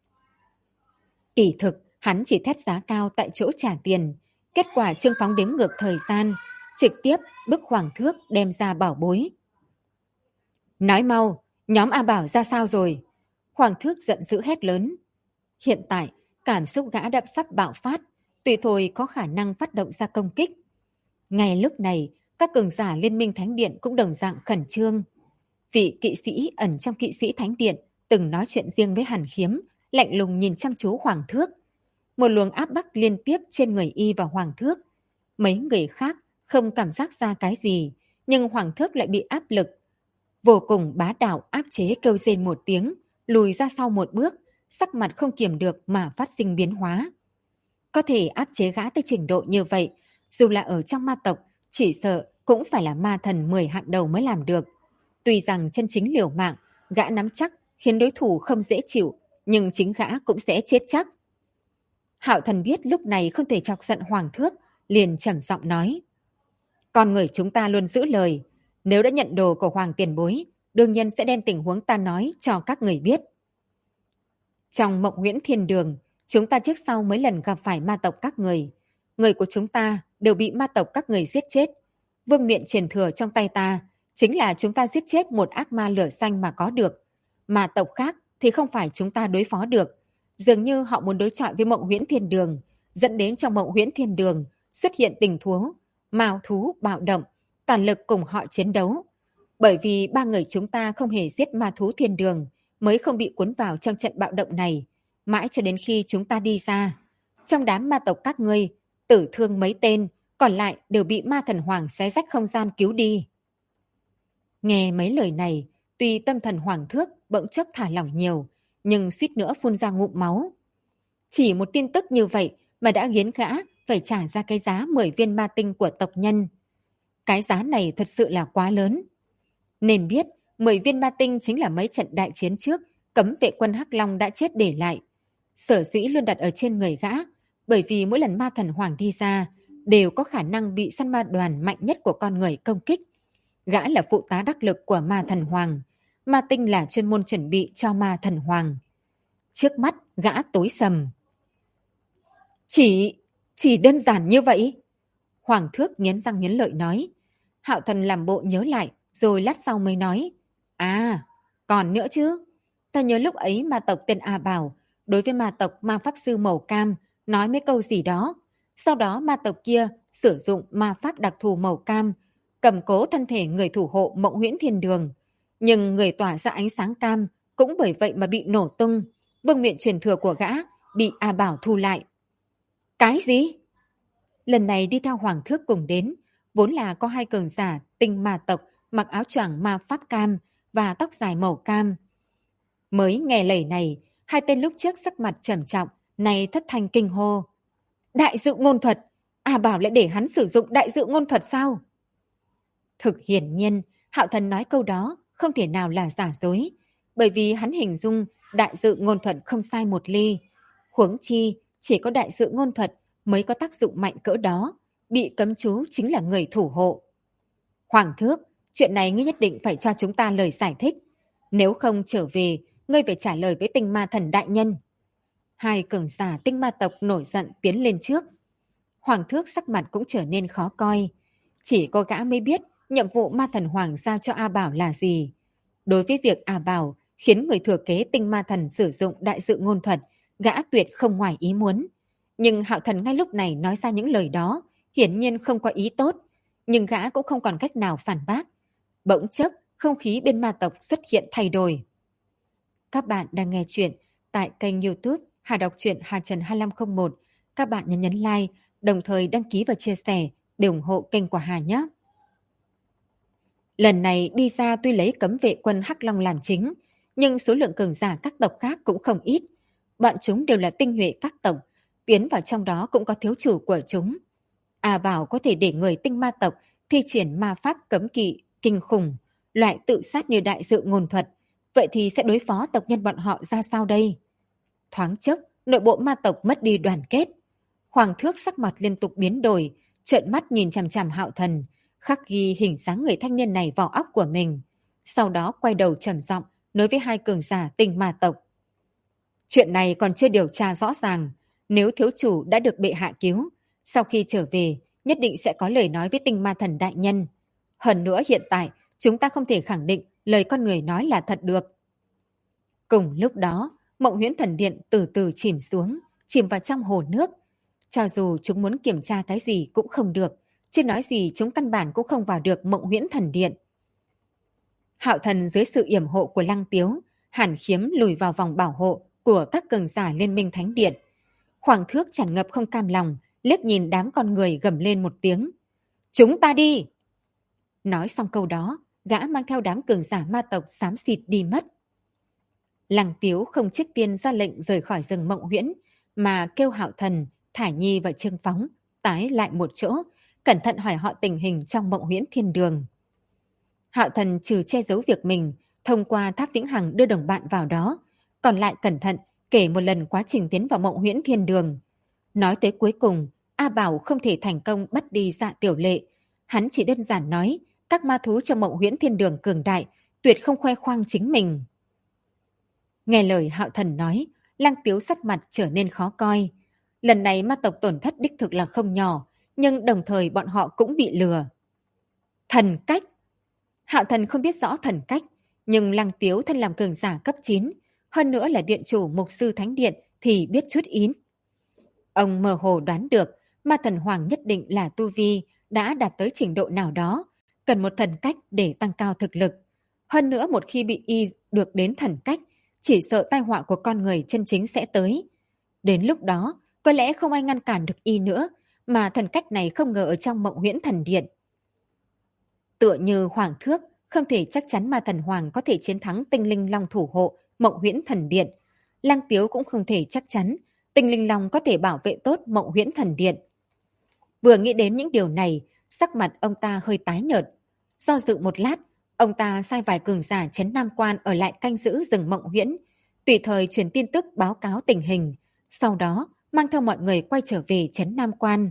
Kỳ thực, hắn chỉ thét giá cao tại chỗ trả tiền. Kết quả Trương Phóng đếm ngược thời gian, trực tiếp bức Hoàng Thước đem ra bảo bối. Nói mau, nhóm A Bảo ra sao rồi? Hoàng Thước giận dữ hét lớn. Hiện tại, cảm xúc gã đã sắp bạo phát, tùy thôi có khả năng phát động ra công kích. Ngay lúc này, các cường giả Liên minh Thánh Điện cũng đồng dạng khẩn trương. Vị kỵ sĩ ẩn trong kỵ sĩ Thánh Điện từng nói chuyện riêng với Hàn Khiếm, lạnh lùng nhìn chăm chú Hoàng Thước. Một luồng áp bách liên tiếp trên người y và Hoàng Thước. Mấy người khác không cảm giác ra cái gì, nhưng Hoàng Thước lại bị áp lực. Vô cùng bá đạo áp chế kêu rên một tiếng, lùi ra sau một bước, sắc mặt không kiềm được mà phát sinh biến hóa. Có thể áp chế gã tới trình độ như vậy, dù là ở trong ma tộc, chỉ sợ cũng phải là ma thần 10 hạng đầu mới làm được. Tuy rằng chân chính liều mạng, gã nắm chắc khiến đối thủ không dễ chịu, nhưng chính gã cũng sẽ chết chắc. Hạo Thần biết lúc này không thể chọc giận Hoàng Thước, liền trầm giọng nói. Con người chúng ta luôn giữ lời, nếu đã nhận đồ của Hoàng tiền bối, đương nhiên sẽ đem tình huống ta nói cho các người biết. Trong Mộng Huyễn Thiên Đường, chúng ta trước sau mấy lần gặp phải ma tộc các người. Người của chúng ta đều bị ma tộc các người giết chết. Vương miện truyền thừa trong tay ta chính là chúng ta giết chết một ác ma lửa xanh mà có được. Ma tộc khác thì không phải chúng ta đối phó được. Dường như họ muốn đối chọi với Mộng Huyễn Thiên Đường, dẫn đến trong Mộng Huyễn Thiên Đường xuất hiện tình thú, mao thú bạo động, toàn lực cùng họ chiến đấu. Bởi vì ba người chúng ta không hề giết ma thú thiên đường, mới không bị cuốn vào trong trận bạo động này, mãi cho đến khi chúng ta đi ra. Trong đám ma tộc các ngươi, tử thương mấy tên, còn lại đều bị ma thần hoàng xé rách không gian cứu đi. Nghe mấy lời này, tuy tâm thần Hoàng Thước bỗng chốc thả lỏng nhiều, nhưng suýt nữa phun ra ngụm máu. Chỉ một tin tức như vậy mà đã khiến gã phải trả ra cái giá 10 viên ma tinh của tộc nhân. Cái giá này thật sự là quá lớn. Nên biết, 10 viên ma tinh chính là mấy trận đại chiến trước cấm vệ quân Hắc Long đã chết để lại. Sở dĩ luôn đặt ở trên người gã, bởi vì mỗi lần ma thần hoàng đi ra, đều có khả năng bị săn ma đoàn mạnh nhất của con người công kích. Gã là phụ tá đắc lực của ma thần hoàng. Ma tinh là chuyên môn chuẩn bị cho ma thần hoàng. Trước mắt, gã tối sầm. Chỉ đơn giản như vậy? Hoàng Thước nghiến răng nghiến lợi nói. Hạo Thần làm bộ nhớ lại, rồi lát sau mới nói. À, còn nữa chứ. Ta nhớ lúc ấy ma tộc tên A Bảo, đối với ma tộc ma pháp sư màu cam, nói mấy câu gì đó. Sau đó ma tộc kia sử dụng ma pháp đặc thù màu cam, cầm cố thân thể người thủ hộ Mộng Huyễn Thiên Đường. Nhưng người tỏa ra ánh sáng cam cũng bởi vậy mà bị nổ tung. Vương miện truyền thừa của gã bị A Bảo thu lại. Cái gì? Lần này đi theo Hoàng Thước cùng đến, vốn là có 2 cường giả tinh ma tộc mặc áo choàng ma pháp cam và tóc dài màu cam. Mới nghe lời này, 2 tên lúc trước sắc mặt trầm trọng, nay thất thanh kinh hô. Đại dự ngôn thuật! A Bảo lại để hắn sử dụng đại dự ngôn thuật sao? Thực hiển nhiên, Hạo Thần nói câu đó không thể nào là giả dối, bởi vì hắn hình dung đại dự ngôn thuật không sai một ly. Huống chi, chỉ có đại dự ngôn thuật mới có tác dụng mạnh cỡ đó, bị cấm chú chính là người thủ hộ. Hoàng Thước, chuyện này ngươi nhất định phải cho chúng ta lời giải thích. Nếu không trở về, ngươi phải trả lời với tinh ma thần đại nhân. 2 cường giả tinh ma tộc nổi giận tiến lên trước. Hoàng Thước sắc mặt cũng trở nên khó coi. Chỉ có gã mới biết nhiệm vụ ma thần Hoàng giao cho A Bảo là gì. Đối với việc A Bảo khiến người thừa kế tinh ma thần sử dụng đại dự ngôn thuật, gã tuyệt không ngoài ý muốn. Nhưng Hạo Thần ngay lúc này nói ra những lời đó, hiển nhiên không có ý tốt, nhưng gã cũng không còn cách nào phản bác. Bỗng chốc, không khí bên ma tộc xuất hiện thay đổi. Các bạn đang nghe chuyện tại kênh YouTube Hà Đọc truyện Hà Trần 2501. Các bạn nhấn like, đồng thời đăng ký và chia sẻ để ủng hộ kênh của Hà nhé. Lần này đi ra tuy lấy cấm vệ quân Hắc Long làm chính, nhưng số lượng cường giả các tộc khác cũng không ít. Bọn chúng đều là tinh nhuệ các tộc, tiến vào trong đó cũng có thiếu chủ của chúng. A Bảo có thể để người tinh ma tộc thi triển ma pháp cấm kỵ, kinh khủng, loại tự sát như đại dự ngôn thuật. Vậy thì sẽ đối phó tộc nhân bọn họ ra sao đây? Thoáng chốc, nội bộ ma tộc mất đi đoàn kết. Hoàng Thước sắc mặt liên tục biến đổi, trợn mắt nhìn chằm chằm Hạo Thần, khắc ghi hình dáng người thanh niên này vào óc của mình. Sau đó quay đầu trầm giọng nói với 2 cường giả tinh ma tộc. Chuyện này còn chưa điều tra rõ ràng. Nếu thiếu chủ đã được bệ hạ cứu, sau khi trở về, nhất định sẽ có lời nói với tinh ma thần đại nhân. Hơn nữa hiện tại, chúng ta không thể khẳng định lời con người nói là thật được. Cùng lúc đó, Mộng Huyễn Thần Điện từ từ chìm xuống, chìm vào trong hồ nước. Cho dù chúng muốn kiểm tra cái gì cũng không được, chứ nói gì chúng căn bản cũng không vào được Mộng Huyễn Thần Điện. Hạo Thần dưới sự yểm hộ của Lăng Tiếu, Hàn Khiếm lùi vào vòng bảo hộ của các cường giả Liên minh Thánh Điện. Hoàng Thước tràn ngập không cam lòng, liếc nhìn đám con người gầm lên một tiếng. Chúng ta đi! Nói xong câu đó, gã mang theo đám cường giả ma tộc xám xịt đi mất. Lăng Tiếu không trước tiên ra lệnh rời khỏi rừng Mộng Huyễn, mà kêu Hạo Thần, Thải Nhi và Trương Phóng tái lại một chỗ, cẩn thận hỏi họ tình hình trong Mộng Huyễn Thiên Đường. Hạo Thần trừ che giấu việc mình, thông qua Tháp Vĩnh Hằng đưa đồng bạn vào đó, còn lại cẩn thận kể một lần quá trình tiến vào Mộng Huyễn Thiên Đường. Nói tới cuối cùng, A Bảo không thể thành công bắt đi Dạ Tiểu Lệ. Hắn chỉ đơn giản nói, các ma thú trong Mộng Huyễn Thiên Đường cường đại, tuyệt không khoe khoang chính mình. Nghe lời Hạo Thần nói, Lăng Tiếu sắc mặt trở nên khó coi. Lần này ma tộc tổn thất đích thực là không nhỏ, nhưng đồng thời bọn họ cũng bị lừa. Thần cách! Hạo Thần không biết rõ thần cách, nhưng Lăng Tiếu thân làm cường giả cấp 9, hơn nữa là điện chủ mục sư thánh điện thì biết chút ít. Ông mơ hồ đoán được ma thần hoàng nhất định là tu vi đã đạt tới trình độ nào đó, cần một thần cách để tăng cao thực lực. Hơn nữa một khi bị y được đến thần cách, chỉ sợ tai họa của con người chân chính sẽ tới. Đến lúc đó, có lẽ không ai ngăn cản được y nữa, mà thần cách này không ngờ ở trong Mộng Huyễn Thần Điện. Tựa như Hoàng Thước, không thể chắc chắn ma thần hoàng có thể chiến thắng tinh linh long thủ hộ Mộng Huyễn Thần Điện. Lăng Tiếu cũng không thể chắc chắn tinh linh long có thể bảo vệ tốt Mộng Huyễn Thần Điện. Vừa nghĩ đến những điều này, sắc mặt ông ta hơi tái nhợt. Do dự một lát, ông ta sai vài cường giả Trấn Nam Quan ở lại canh giữ rừng Mộng Huyễn, tùy thời truyền tin tức báo cáo tình hình, sau đó mang theo mọi người quay trở về Trấn Nam Quan.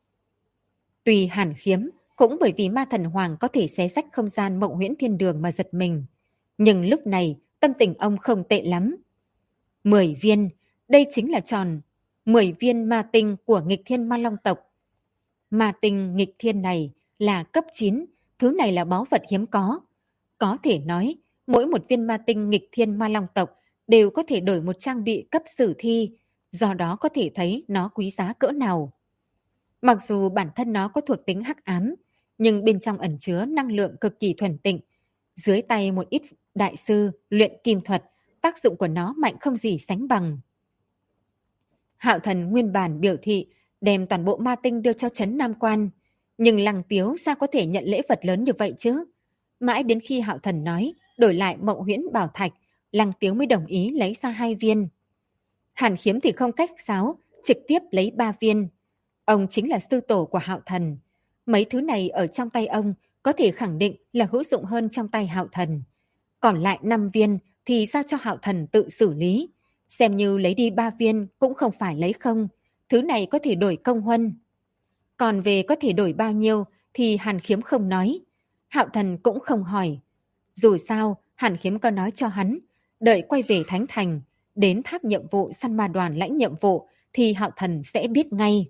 Tuy Hàn Khiếm cũng bởi vì ma thần hoàng có thể xé rách không gian Mộng Huyễn Thiên Đường mà giật mình, nhưng lúc này tâm tình ông không tệ lắm. 10 viên, đây chính là tròn 10 viên ma tinh của nghịch thiên ma long tộc. Ma tinh nghịch thiên này là cấp 9, thứ này là báu vật hiếm có. Có thể nói, mỗi một viên ma tinh nghịch thiên ma long tộc đều có thể đổi một trang bị cấp sử thi, do đó có thể thấy nó quý giá cỡ nào. Mặc dù bản thân nó có thuộc tính hắc ám, nhưng bên trong ẩn chứa năng lượng cực kỳ thuần tịnh. Dưới tay một ít đại sư luyện kim thuật, tác dụng của nó mạnh không gì sánh bằng. Hạo Thần nguyên bản biểu thị đem toàn bộ ma tinh đưa cho Trấn Nam Quan, nhưng Lăng Tiếu sao có thể nhận lễ vật lớn như vậy chứ? Mãi đến khi Hạo Thần nói đổi lại Mộng Huyễn Bảo Thạch, Lăng Tiếu mới đồng ý lấy ra 2 viên. Hàn Khiếm thì không cách sáo, trực tiếp lấy 3 viên. Ông chính là sư tổ của Hạo Thần. Mấy thứ này ở trong tay ông có thể khẳng định là hữu dụng hơn trong tay Hạo Thần. Còn lại 5 viên thì giao cho Hạo Thần tự xử lý. Xem như lấy đi 3 viên cũng không phải lấy không. Thứ này có thể đổi công huân. Còn về có thể đổi bao nhiêu thì Hàn Khiếm không nói. Hạo Thần cũng không hỏi. Dù sao, Hàn Khiếm có nói cho hắn, đợi quay về Thánh Thành, đến tháp nhiệm vụ săn ma đoàn lãnh nhiệm vụ thì Hạo Thần sẽ biết ngay.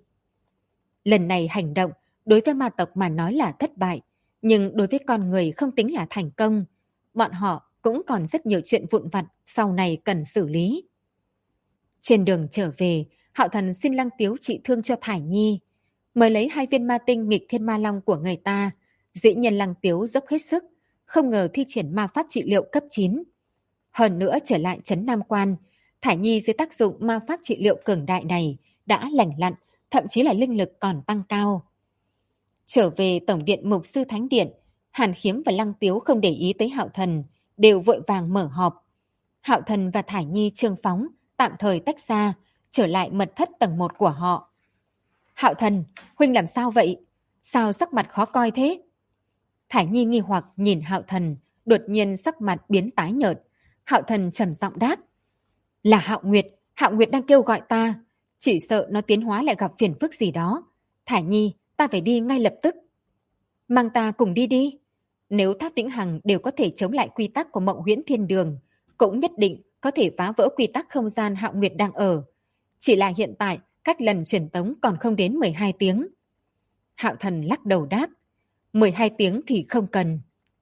Lần này hành động, đối với ma tộc mà nói là thất bại, nhưng đối với con người không tính là thành công. Bọn họ cũng còn rất nhiều chuyện vụn vặt sau này cần xử lý. Trên đường trở về, Hạo Thần xin Lăng Tiếu trị thương cho Thải Nhi. Mới lấy 2 viên ma tinh nghịch thiên ma long của người ta, dĩ nhiên Lăng Tiếu dốc hết sức, không ngờ thi triển ma pháp trị liệu cấp 9. Hơn nữa trở lại Trấn Nam Quan, Thải Nhi dưới tác dụng ma pháp trị liệu cường đại này đã lành lặn, thậm chí là linh lực còn tăng cao. Trở về Tổng điện Mục sư Thánh Điện, Hàn Khiếm và Lăng Tiếu không để ý tới Hạo Thần, đều vội vàng mở họp. Hạo Thần và Thải Nhi Trương Phóng tạm thời tách ra, trở lại mật thất tầng 1 của họ. Hạo Thần, huynh làm sao vậy? Sao sắc mặt khó coi thế? Thải Nhi nghi hoặc nhìn Hạo Thần, đột nhiên sắc mặt biến tái nhợt. Hạo Thần trầm giọng đáp. Là Hạo Nguyệt đang kêu gọi ta. Chỉ sợ nó tiến hóa lại gặp phiền phức gì đó. Thải Nhi, ta phải đi ngay lập tức. Mang ta cùng đi đi. Nếu Tháp Vĩnh Hằng đều có thể chống lại quy tắc của Mộng Huyễn Thiên Đường, cũng nhất định có thể phá vỡ quy tắc không gian Hạo Nguyệt đang ở. Chỉ là hiện tại, cách lần truyền tống còn không đến 12 tiếng. Hạo Thần lắc đầu đáp. 12 tiếng thì không cần.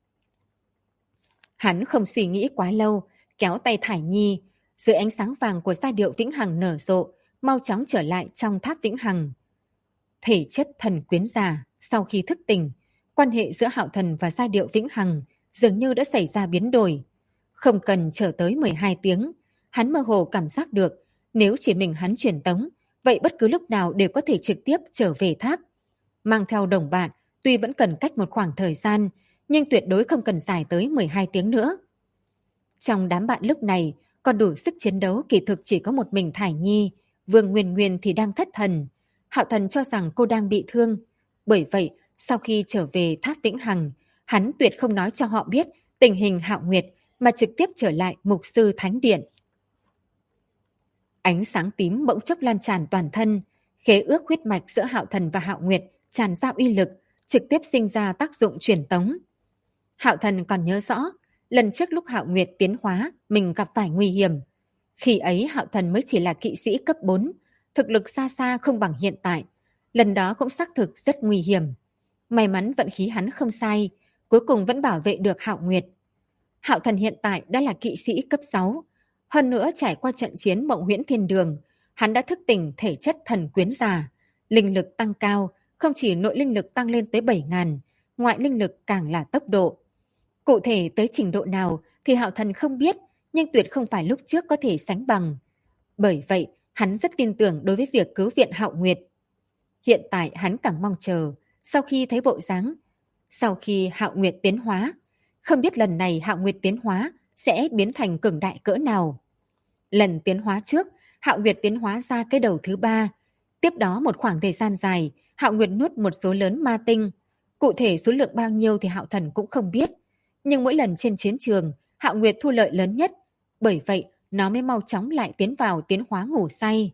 Hắn không suy nghĩ quá lâu, kéo tay Thải Nhi, dưới ánh sáng vàng của giai điệu Vĩnh Hằng nở rộ, mau chóng trở lại trong tháp Vĩnh Hằng. Thể chất thần quyến già, sau khi thức tỉnh, quan hệ giữa Hạo Thần và giai điệu Vĩnh Hằng dường như đã xảy ra biến đổi. Không cần chờ tới 12 tiếng, hắn mơ hồ cảm giác được, nếu chỉ mình hắn truyền tống, vậy bất cứ lúc nào đều có thể trực tiếp trở về tháp. Mang theo đồng bạn, tuy vẫn cần cách một khoảng thời gian, nhưng tuyệt đối không cần dài tới 12 tiếng nữa. Trong đám bạn lúc này, còn đủ sức chiến đấu kỳ thực chỉ có một mình Thải Nhi, Vương Nguyên Nguyên thì đang thất thần. Hạo Thần cho rằng cô đang bị thương. Bởi vậy, sau khi trở về tháp Vĩnh Hằng, hắn tuyệt không nói cho họ biết tình hình Hạo Nguyệt, mà trực tiếp trở lại Mục sư Thánh Điện. Ánh sáng tím bỗng chốc lan tràn toàn thân, khế ước huyết mạch giữa Hạo Thần và Hạo Nguyệt tràn ra uy lực, trực tiếp sinh ra tác dụng truyền tống. Hạo Thần còn nhớ rõ, lần trước lúc Hạo Nguyệt tiến hóa, mình gặp phải nguy hiểm. Khi ấy Hạo Thần mới chỉ là kỵ sĩ cấp 4, thực lực xa xa không bằng hiện tại. Lần đó cũng xác thực rất nguy hiểm. May mắn vận khí hắn không sai, cuối cùng vẫn bảo vệ được Hạo Nguyệt. Hạo Thần hiện tại đã là kỵ sĩ cấp 6. Hơn nữa trải qua trận chiến Mộng Huyễn Thiên Đường, hắn đã thức tỉnh thể chất thần quyến già. Linh lực tăng cao, không chỉ nội linh lực tăng lên tới 7.000, ngoại linh lực càng là tốc độ. Cụ thể tới trình độ nào thì Hạo Thần không biết, nhưng tuyệt không phải lúc trước có thể sánh bằng. Bởi vậy, hắn rất tin tưởng đối với việc cứu viện Hạo Nguyệt. Hiện tại hắn càng mong chờ, sau khi thấy bộ dáng, sau khi Hạo Nguyệt tiến hóa, không biết lần này Hạo Nguyệt tiến hóa sẽ biến thành cường đại cỡ nào. Lần tiến hóa trước, Hạo Nguyệt tiến hóa ra cái đầu thứ 3. Tiếp đó một khoảng thời gian dài, Hạo Nguyệt nuốt một số lớn ma tinh. Cụ thể số lượng bao nhiêu thì Hạo Thần cũng không biết. Nhưng mỗi lần trên chiến trường, Hạo Nguyệt thu lợi lớn nhất. Bởi vậy, nó mới mau chóng lại tiến vào tiến hóa ngủ say.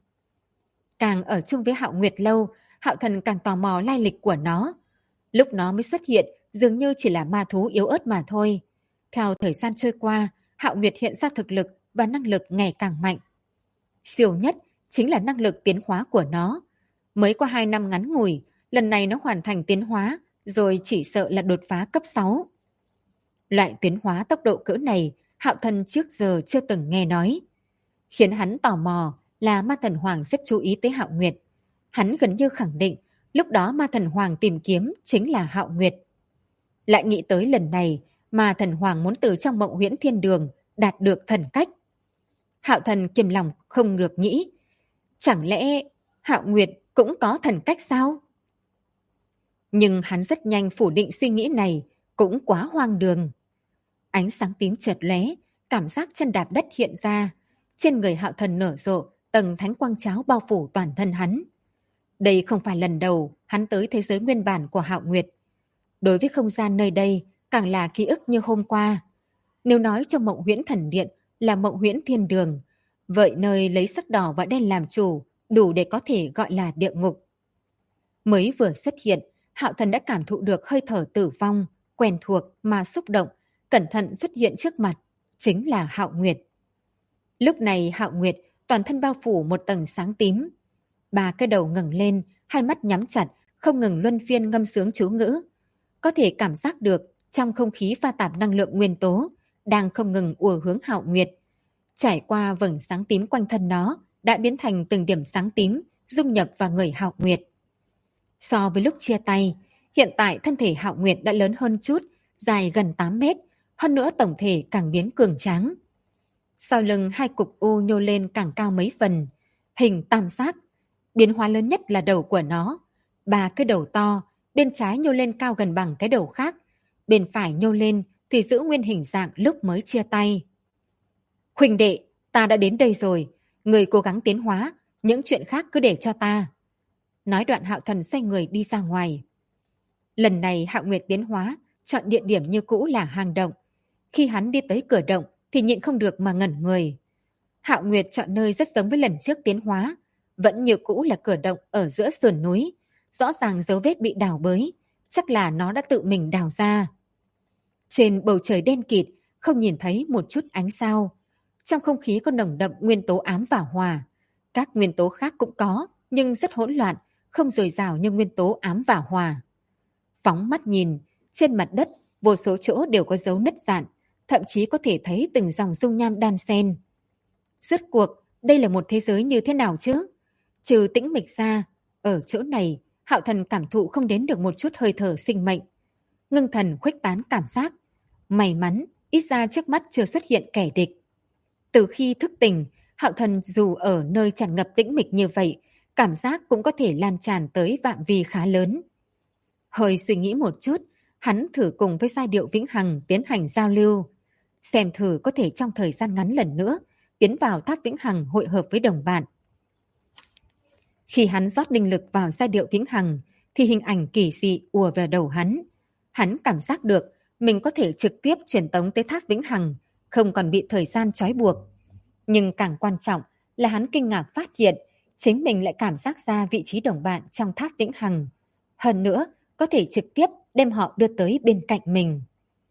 Càng ở chung với Hạo Nguyệt lâu, Hạo Thần càng tò mò lai lịch của nó. Lúc nó mới xuất hiện, dường như chỉ là ma thú yếu ớt mà thôi. Theo thời gian trôi qua, Hạo Nguyệt hiện ra thực lực và năng lực ngày càng mạnh. Siêu nhất chính là năng lực tiến hóa của nó. Mới qua 2 năm ngắn ngủi, lần này nó hoàn thành tiến hóa, rồi chỉ sợ là đột phá cấp 6. Loại tiến hóa tốc độ cỡ này, Hạo Thần trước giờ chưa từng nghe nói. Khiến hắn tò mò là Ma Thần Hoàng rất chú ý tới Hạo Nguyệt. Hắn gần như khẳng định, lúc đó Ma Thần Hoàng tìm kiếm chính là Hạo Nguyệt. Lại nghĩ tới lần này, Ma Thần Hoàng muốn từ trong Mộng Huyễn Thiên Đường đạt được thần cách. Hạo Thần kiềm lòng không được nghĩ. Chẳng lẽ Hạo Nguyệt cũng có thần cách sao? Nhưng hắn rất nhanh phủ định suy nghĩ này, cũng quá hoang đường. Ánh sáng tím chợt lóe, cảm giác chân đạp đất hiện ra. Trên người Hạo Thần nở rộ, tầng thánh quang cháo bao phủ toàn thân hắn. Đây không phải lần đầu hắn tới thế giới nguyên bản của Hạo Nguyệt. Đối với không gian nơi đây, càng là ký ức như hôm qua. Nếu nói trong Mộng Huyễn Thần Điện là Mộng Huyễn Thiên Đường, vậy nơi lấy sắc đỏ và đen làm chủ, đủ để có thể gọi là địa ngục. Mới vừa xuất hiện, Hạo Thần đã cảm thụ được hơi thở tử vong, quen thuộc mà xúc động, cẩn thận xuất hiện trước mặt, chính là Hạo Nguyệt. Lúc này Hạo Nguyệt toàn thân bao phủ một tầng sáng tím. Ba cái đầu ngẩng lên, hai mắt nhắm chặt, không ngừng luân phiên ngâm sướng chú ngữ. Có thể cảm giác được trong không khí pha tạp năng lượng nguyên tố đang không ngừng ùa hướng Hạo Nguyệt. Trải qua vầng sáng tím quanh thân nó đã biến thành từng điểm sáng tím dung nhập vào người Hạo Nguyệt. So với lúc chia tay, hiện tại thân thể Hạo Nguyệt đã lớn hơn chút, dài gần 8 mét, hơn nữa tổng thể càng biến cường tráng. Sau lưng hai cục u nhô lên càng cao mấy phần, hình tam giác. Biến hóa lớn nhất là đầu của nó. Ba cái đầu to, bên trái nhô lên cao gần bằng cái đầu khác, bên phải nhô lên thì giữ nguyên hình dạng lúc mới chia tay. Huỳnh đệ, ta đã đến đây rồi, người cố gắng tiến hóa, những chuyện khác cứ để cho ta. Nói đoạn Hạo Thần xoay người đi ra ngoài. Lần này Hạo Nguyệt tiến hóa, chọn địa điểm như cũ là hang động. Khi hắn đi tới cửa động thì nhịn không được mà ngẩn người. Hạo Nguyệt chọn nơi rất giống với lần trước tiến hóa, vẫn như cũ là cửa động ở giữa sườn núi. Rõ ràng dấu vết bị đào bới, chắc là nó đã tự mình đào ra. Trên bầu trời đen kịt, không nhìn thấy một chút ánh sao. Trong không khí có nồng đậm nguyên tố ám và hỏa. Các nguyên tố khác cũng có, nhưng rất hỗn loạn, không dồi dào như nguyên tố ám và hỏa. Phóng mắt nhìn, trên mặt đất, vô số chỗ đều có dấu nứt dạn, thậm chí có thể thấy từng dòng dung nham đan xen. Rốt cuộc, đây là một thế giới như thế nào chứ? Trừ tĩnh mịch ra, ở chỗ này, Hạo Thần cảm thụ không đến được một chút hơi thở sinh mệnh. Ngưng thần khuếch tán cảm giác. May mắn, ít ra trước mắt chưa xuất hiện kẻ địch. Từ khi thức tỉnh, Hạo Thần dù ở nơi tràn ngập tĩnh mịch như vậy, cảm giác cũng có thể lan tràn tới phạm vi khá lớn. Hơi suy nghĩ một chút, hắn thử cùng với giai điệu Vĩnh Hằng tiến hành giao lưu. Xem thử có thể trong thời gian ngắn lần nữa, tiến vào tháp Vĩnh Hằng hội hợp với đồng bạn. Khi hắn rót linh lực vào giai điệu Vĩnh Hằng, thì hình ảnh kỳ dị ùa vào đầu hắn. Hắn cảm giác được mình có thể trực tiếp truyền tống tới tháp Vĩnh Hằng, không còn bị thời gian trói buộc. Nhưng càng quan trọng là hắn kinh ngạc phát hiện chính mình lại cảm giác ra vị trí đồng bạn trong tháp Vĩnh Hằng. Hơn nữa, có thể trực tiếp đem họ đưa tới bên cạnh mình.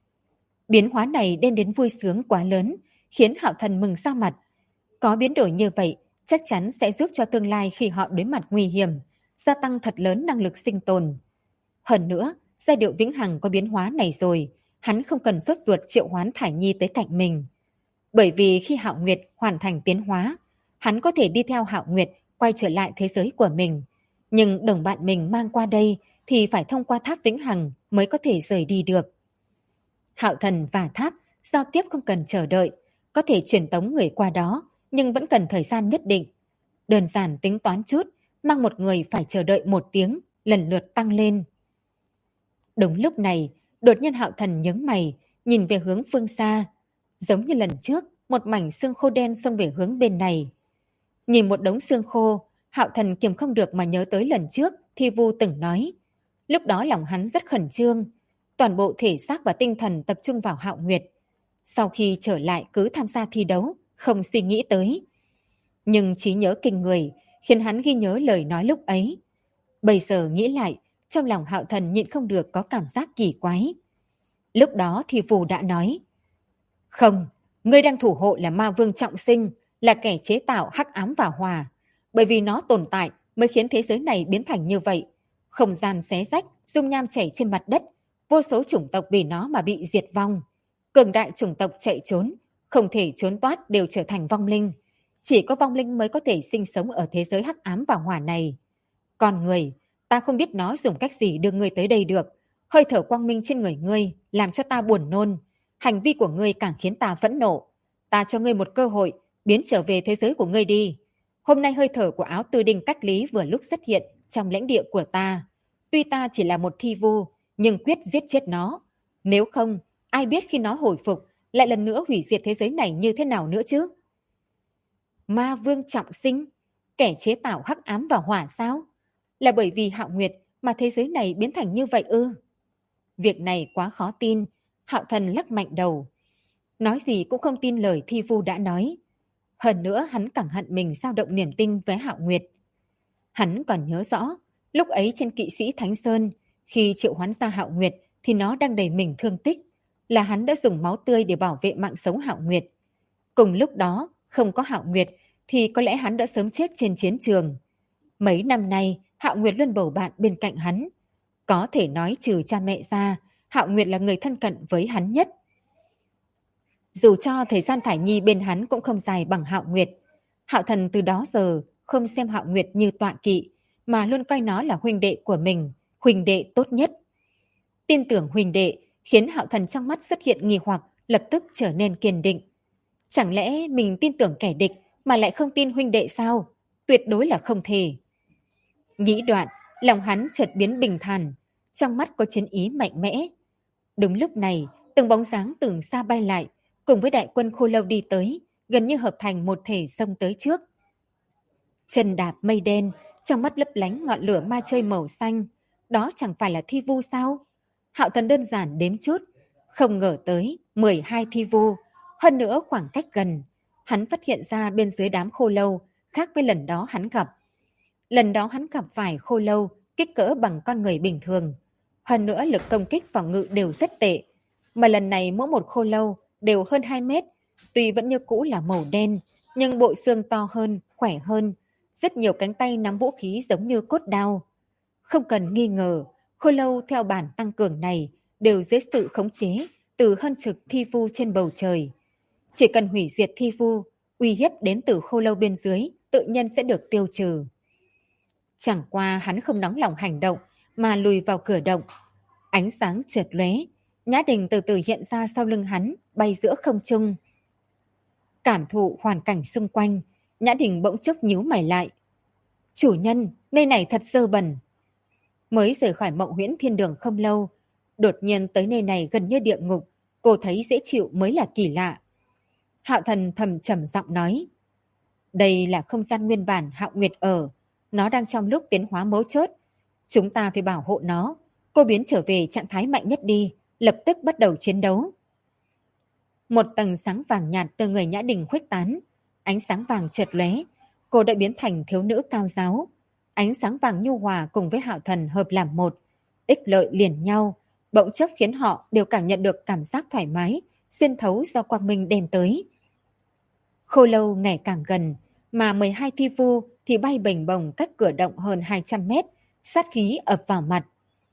Biến hóa này đem đến vui sướng quá lớn, khiến Hạo Thần mừng ra mặt. Có biến đổi như vậy, chắc chắn sẽ giúp cho tương lai khi họ đối mặt nguy hiểm, gia tăng thật lớn năng lực sinh tồn. Hơn nữa, giai điệu Vĩnh Hằng có biến hóa này rồi, hắn không cần sốt ruột triệu hoán Thải Nhi tới cạnh mình. Bởi vì khi Hạo Nguyệt hoàn thành tiến hóa, hắn có thể đi theo Hạo Nguyệt quay trở lại thế giới của mình. Nhưng đồng bạn mình mang qua đây thì phải thông qua tháp Vĩnh Hằng mới có thể rời đi được. Hạo Thần và tháp giao tiếp không cần chờ đợi, có thể truyền tống người qua đó, nhưng vẫn cần thời gian nhất định. Đơn giản tính toán chút, mang một người phải chờ đợi 1 tiếng, lần lượt tăng lên. Đúng lúc này, đột nhiên Hạo Thần nhướng mày, nhìn về hướng phương xa. Giống như lần trước, một mảnh xương khô đen xông về hướng bên này. Nhìn một đống xương khô, Hạo Thần kiềm không được mà nhớ tới lần trước Thi Vu từng nói. Lúc đó lòng hắn rất khẩn trương, toàn bộ thể xác và tinh thần tập trung vào Hạo Nguyệt. Sau khi trở lại cứ tham gia thi đấu, không suy nghĩ tới. Nhưng trí nhớ kinh người khiến hắn ghi nhớ lời nói lúc ấy. Bây giờ nghĩ lại, trong lòng Hạo Thần nhịn không được có cảm giác kỳ quái. Lúc đó Thi Vu đã nói: "Không, ngươi đang thủ hộ là ma vương trọng sinh, là kẻ chế tạo hắc ám và hỏa. Bởi vì nó tồn tại mới khiến thế giới này biến thành như vậy. Không gian xé rách, dung nham chảy trên mặt đất, vô số chủng tộc vì nó mà bị diệt vong. Cường đại chủng tộc chạy trốn, không thể trốn thoát đều trở thành vong linh. Chỉ có vong linh mới có thể sinh sống ở thế giới hắc ám và hỏa này. Còn người, ta không biết nó dùng cách gì đưa ngươi tới đây được. Hơi thở quang minh trên người ngươi làm cho ta buồn nôn. Hành vi của ngươi càng khiến ta phẫn nộ. Ta cho ngươi một cơ hội, biến trở về thế giới của ngươi đi. Hôm nay hơi thở của áo tư đinh cách lý vừa lúc xuất hiện trong lãnh địa của ta. Tuy ta chỉ là một thi vu, nhưng quyết giết chết nó. Nếu không, ai biết khi nó hồi phục, lại lần nữa hủy diệt thế giới này như thế nào nữa chứ? Ma vương trọng sinh, kẻ chế tạo hắc ám và hỏa sao? Là bởi vì Hạo Nguyệt mà thế giới này biến thành như vậy ư? Việc này quá khó tin, Hạo Thần lắc mạnh đầu. Nói gì cũng không tin lời thi vu đã nói. Hơn nữa hắn càng hận mình dao động niềm tin với Hạo Nguyệt. Hắn còn nhớ rõ, lúc ấy trên Kỵ sĩ Thánh Sơn, khi triệu hoán ra Hạo Nguyệt thì nó đang đầy mình thương tích, là hắn đã dùng máu tươi để bảo vệ mạng sống Hạo Nguyệt. Cùng lúc đó, không có Hạo Nguyệt thì có lẽ hắn đã sớm chết trên chiến trường. Mấy năm nay, Hạo Nguyệt luôn bầu bạn bên cạnh hắn. Có thể nói trừ cha mẹ ra, Hạo Nguyệt là người thân cận với hắn nhất. Dù cho thời gian Thải Nhi bên hắn cũng không dài bằng Hạo Nguyệt, Hạo Thần từ đó giờ không xem Hạo Nguyệt như tọa kỵ, mà luôn coi nó là huynh đệ của mình, huynh đệ tốt nhất. Tin tưởng huynh đệ khiến Hạo Thần trong mắt xuất hiện nghi hoặc, lập tức trở nên kiên định. Chẳng lẽ mình tin tưởng kẻ địch mà lại không tin huynh đệ sao? Tuyệt đối là không thể. Nghĩ đoạn, lòng hắn chợt biến bình thản, trong mắt có chiến ý mạnh mẽ. Đúng lúc này, từng bóng dáng từ xa bay lại, cùng với đại quân Khô Lâu đi tới, gần như hợp thành một thể xông tới trước. Chân đạp mây đen, trong mắt lấp lánh ngọn lửa ma chơi màu xanh, đó chẳng phải là thi vu sao? Hạo Thần đơn giản đếm chút, không ngờ tới 12 thi vu, hơn nữa khoảng cách gần, hắn phát hiện ra bên dưới đám Khô Lâu khác với lần đó hắn gặp. Lần đó hắn gặp phải Khô Lâu kích cỡ bằng con người bình thường, hơn nữa lực công kích phòng ngự đều rất tệ, mà lần này mỗi một Khô Lâu đều hơn 2 mét, tuy vẫn như cũ là màu đen, nhưng bộ xương to hơn, khỏe hơn, rất nhiều cánh tay nắm vũ khí giống như cốt đao. Không cần nghi ngờ, Khô Lâu theo bản tăng cường này đều dưới sự khống chế từ hơn chục thi vu trên bầu trời. Chỉ cần hủy diệt thi vu, uy hiếp đến từ Khô Lâu bên dưới tự nhiên sẽ được tiêu trừ. Chẳng qua hắn không nóng lòng hành động mà lùi vào cửa động. Ánh sáng chợt lóe, Nhã Đình từ từ hiện ra sau lưng hắn, bay giữa không trung. Cảm thụ hoàn cảnh xung quanh, Nhã Đình bỗng chốc nhíu mày lại. Chủ nhân, nơi này thật dơ bẩn. Mới rời khỏi Mộng Huyễn Thiên Đường không lâu, đột nhiên tới nơi này gần như địa ngục, cô thấy dễ chịu mới là kỳ lạ. Hạo Thần thầm trầm giọng nói, đây là không gian nguyên bản Hạo Nguyệt ở, nó đang trong lúc tiến hóa mấu chốt, chúng ta phải bảo hộ nó. Cô biến trở về trạng thái mạnh nhất đi, lập tức bắt đầu chiến đấu. Một tầng sáng vàng nhạt từ người Nhã Đình khuếch tán, ánh sáng vàng chợt lóe, cô đã biến thành thiếu nữ cao giáo. Ánh sáng vàng nhu hòa cùng với Hạo Thần hợp làm một, ích lợi liền nhau, bỗng chốc khiến họ đều cảm nhận được cảm giác thoải mái, xuyên thấu do quang minh đem tới. Khô Lâu ngày càng gần, mà 12 thi vu thì bay bềnh bồng cách cửa động hơn 200 mét, sát khí ập vào mặt.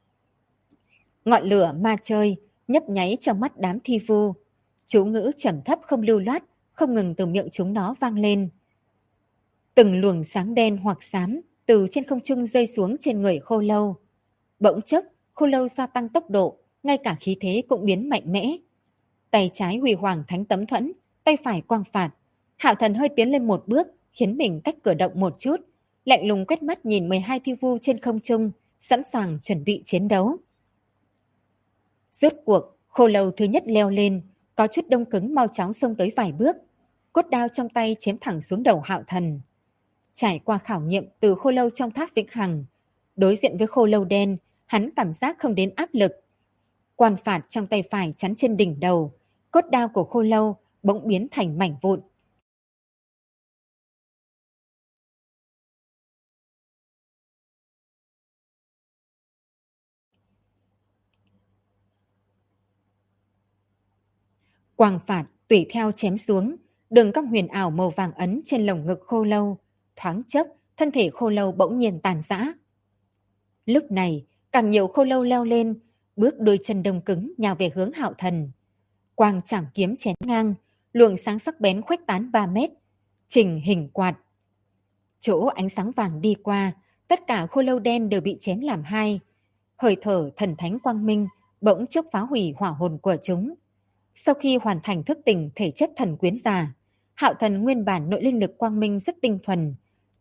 Ngọn lửa ma chơi nhấp nháy trong mắt đám thi vu, chú ngữ trầm thấp không lưu loát, không ngừng từ miệng chúng nó vang lên. Từng luồng sáng đen hoặc xám từ trên không trung rơi xuống trên người Khô Lâu. Bỗng chốc, Khô Lâu gia tăng tốc độ, ngay cả khí thế cũng biến mạnh mẽ. Tay trái Huy Hoàng Thánh Tấm Thuẫn, tay phải Quang Phạt. Hạo Thần hơi tiến lên một bước, khiến mình cách cửa động một chút, lạnh lùng quét mắt nhìn 12 thi vu trên không trung, sẵn sàng chuẩn bị chiến đấu. Rốt cuộc, Khô Lâu thứ nhất leo lên, có chút đông cứng mau chóng xông tới vài bước, cốt đao trong tay chém thẳng xuống đầu Hạo Thần. Trải qua khảo nghiệm từ Khô Lâu trong tháp Vĩnh Hằng, đối diện với Khô Lâu đen, hắn cảm giác không đến áp lực. Quan Phạt trong tay phải chắn trên đỉnh đầu, cốt đao của Khô Lâu bỗng biến thành mảnh vụn. Quang Phạt tùy theo chém xuống, đường cong huyền ảo màu vàng ấn trên lồng ngực Khô Lâu, thoáng chốc, thân thể Khô Lâu bỗng nhiên tàn rã. Lúc này, càng nhiều Khô Lâu leo lên, bước đôi chân đông cứng nhào về hướng Hạo Thần. Quang chảm kiếm chém ngang, luồng sáng sắc bén khuếch tán 3 mét, trình hình quạt. Chỗ ánh sáng vàng đi qua, tất cả Khô Lâu đen đều bị chém làm hai. Hơi thở thần thánh quang minh bỗng chốc phá hủy hỏa hồn của chúng. Sau khi hoàn thành thức tỉnh thể chất thần quyến giả, Hạo Thần nguyên bản nội linh lực quang minh rất tinh thuần,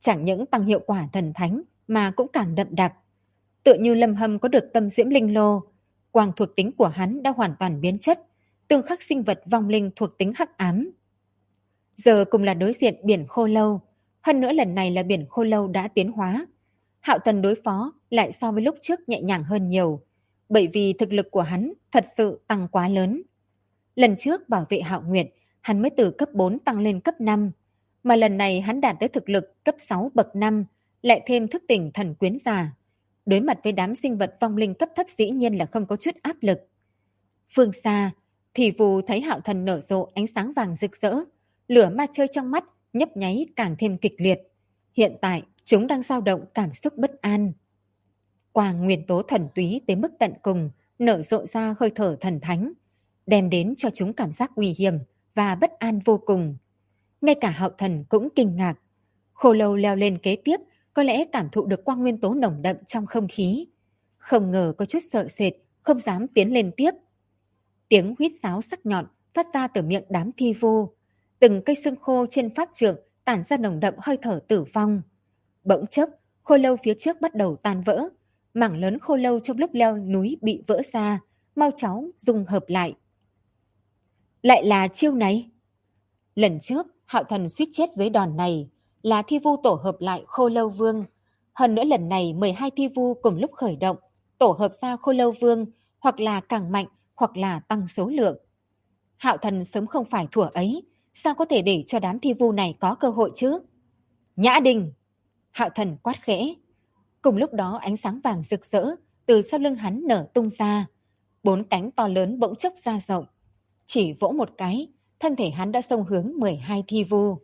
chẳng những tăng hiệu quả thần thánh mà cũng càng đậm đặc. Tựa như Lâm Hâm có được tâm diễm linh lô, quang thuộc tính của hắn đã hoàn toàn biến chất, tương khắc sinh vật vong linh thuộc tính hắc ám. Giờ cùng là đối diện biển khô lâu, hơn nữa lần này là biển khô lâu đã tiến hóa. Hạo Thần đối phó lại so với lúc trước nhẹ nhàng hơn nhiều, bởi vì thực lực của hắn thật sự tăng quá lớn. Lần trước bảo vệ Hạo Nguyệt, hắn mới từ cấp 4 tăng lên cấp 5, mà lần này hắn đạt tới thực lực cấp 6 bậc 5, lại thêm thức tỉnh thần quyến giả. Đối mặt với đám sinh vật vong linh cấp thấp dĩ nhiên là không có chút áp lực. Phương xa, thì Vù thấy Hạo Thần nở rộ ánh sáng vàng rực rỡ, lửa ma chơi trong mắt nhấp nháy càng thêm kịch liệt. Hiện tại, chúng đang dao động cảm xúc bất an. Quang nguyên tố thuần túy tới mức tận cùng, nở rộ ra hơi thở thần thánh, đem đến cho chúng cảm giác nguy hiểm và bất an vô cùng. Ngay cả Hạo Thần cũng kinh ngạc. Khô lâu leo lên kế tiếp, có lẽ cảm thụ được quang nguyên tố nồng đậm trong không khí. Không ngờ có chút sợ sệt, không dám tiến lên tiếp. Tiếng huýt sáo sắc nhọn phát ra từ miệng đám thi vô. Từng cây xương khô trên pháp trượng tản ra nồng đậm hơi thở tử vong. Bỗng chốc, khô lâu phía trước bắt đầu tan vỡ. Mảng lớn khô lâu trong lúc leo núi bị vỡ ra, mau chóng dung hợp lại. Lại là chiêu này. Lần trước, Hạo Thần suýt chết dưới đòn này, là thi vu tổ hợp lại khô lâu vương. Hơn nữa lần này 12 thi vu cùng lúc khởi động, tổ hợp ra khô lâu vương, hoặc là càng mạnh, hoặc là tăng số lượng. Hạo Thần sớm không phải thủa ấy, sao có thể để cho đám thi vu này có cơ hội chứ? Nhã Đình! Hạo Thần quát khẽ. Cùng lúc đó ánh sáng vàng rực rỡ từ sau lưng hắn nở tung ra. 4 cánh to lớn bỗng chốc ra rộng. Chỉ vỗ một cái, thân thể hắn đã xông hướng 12 thi vu.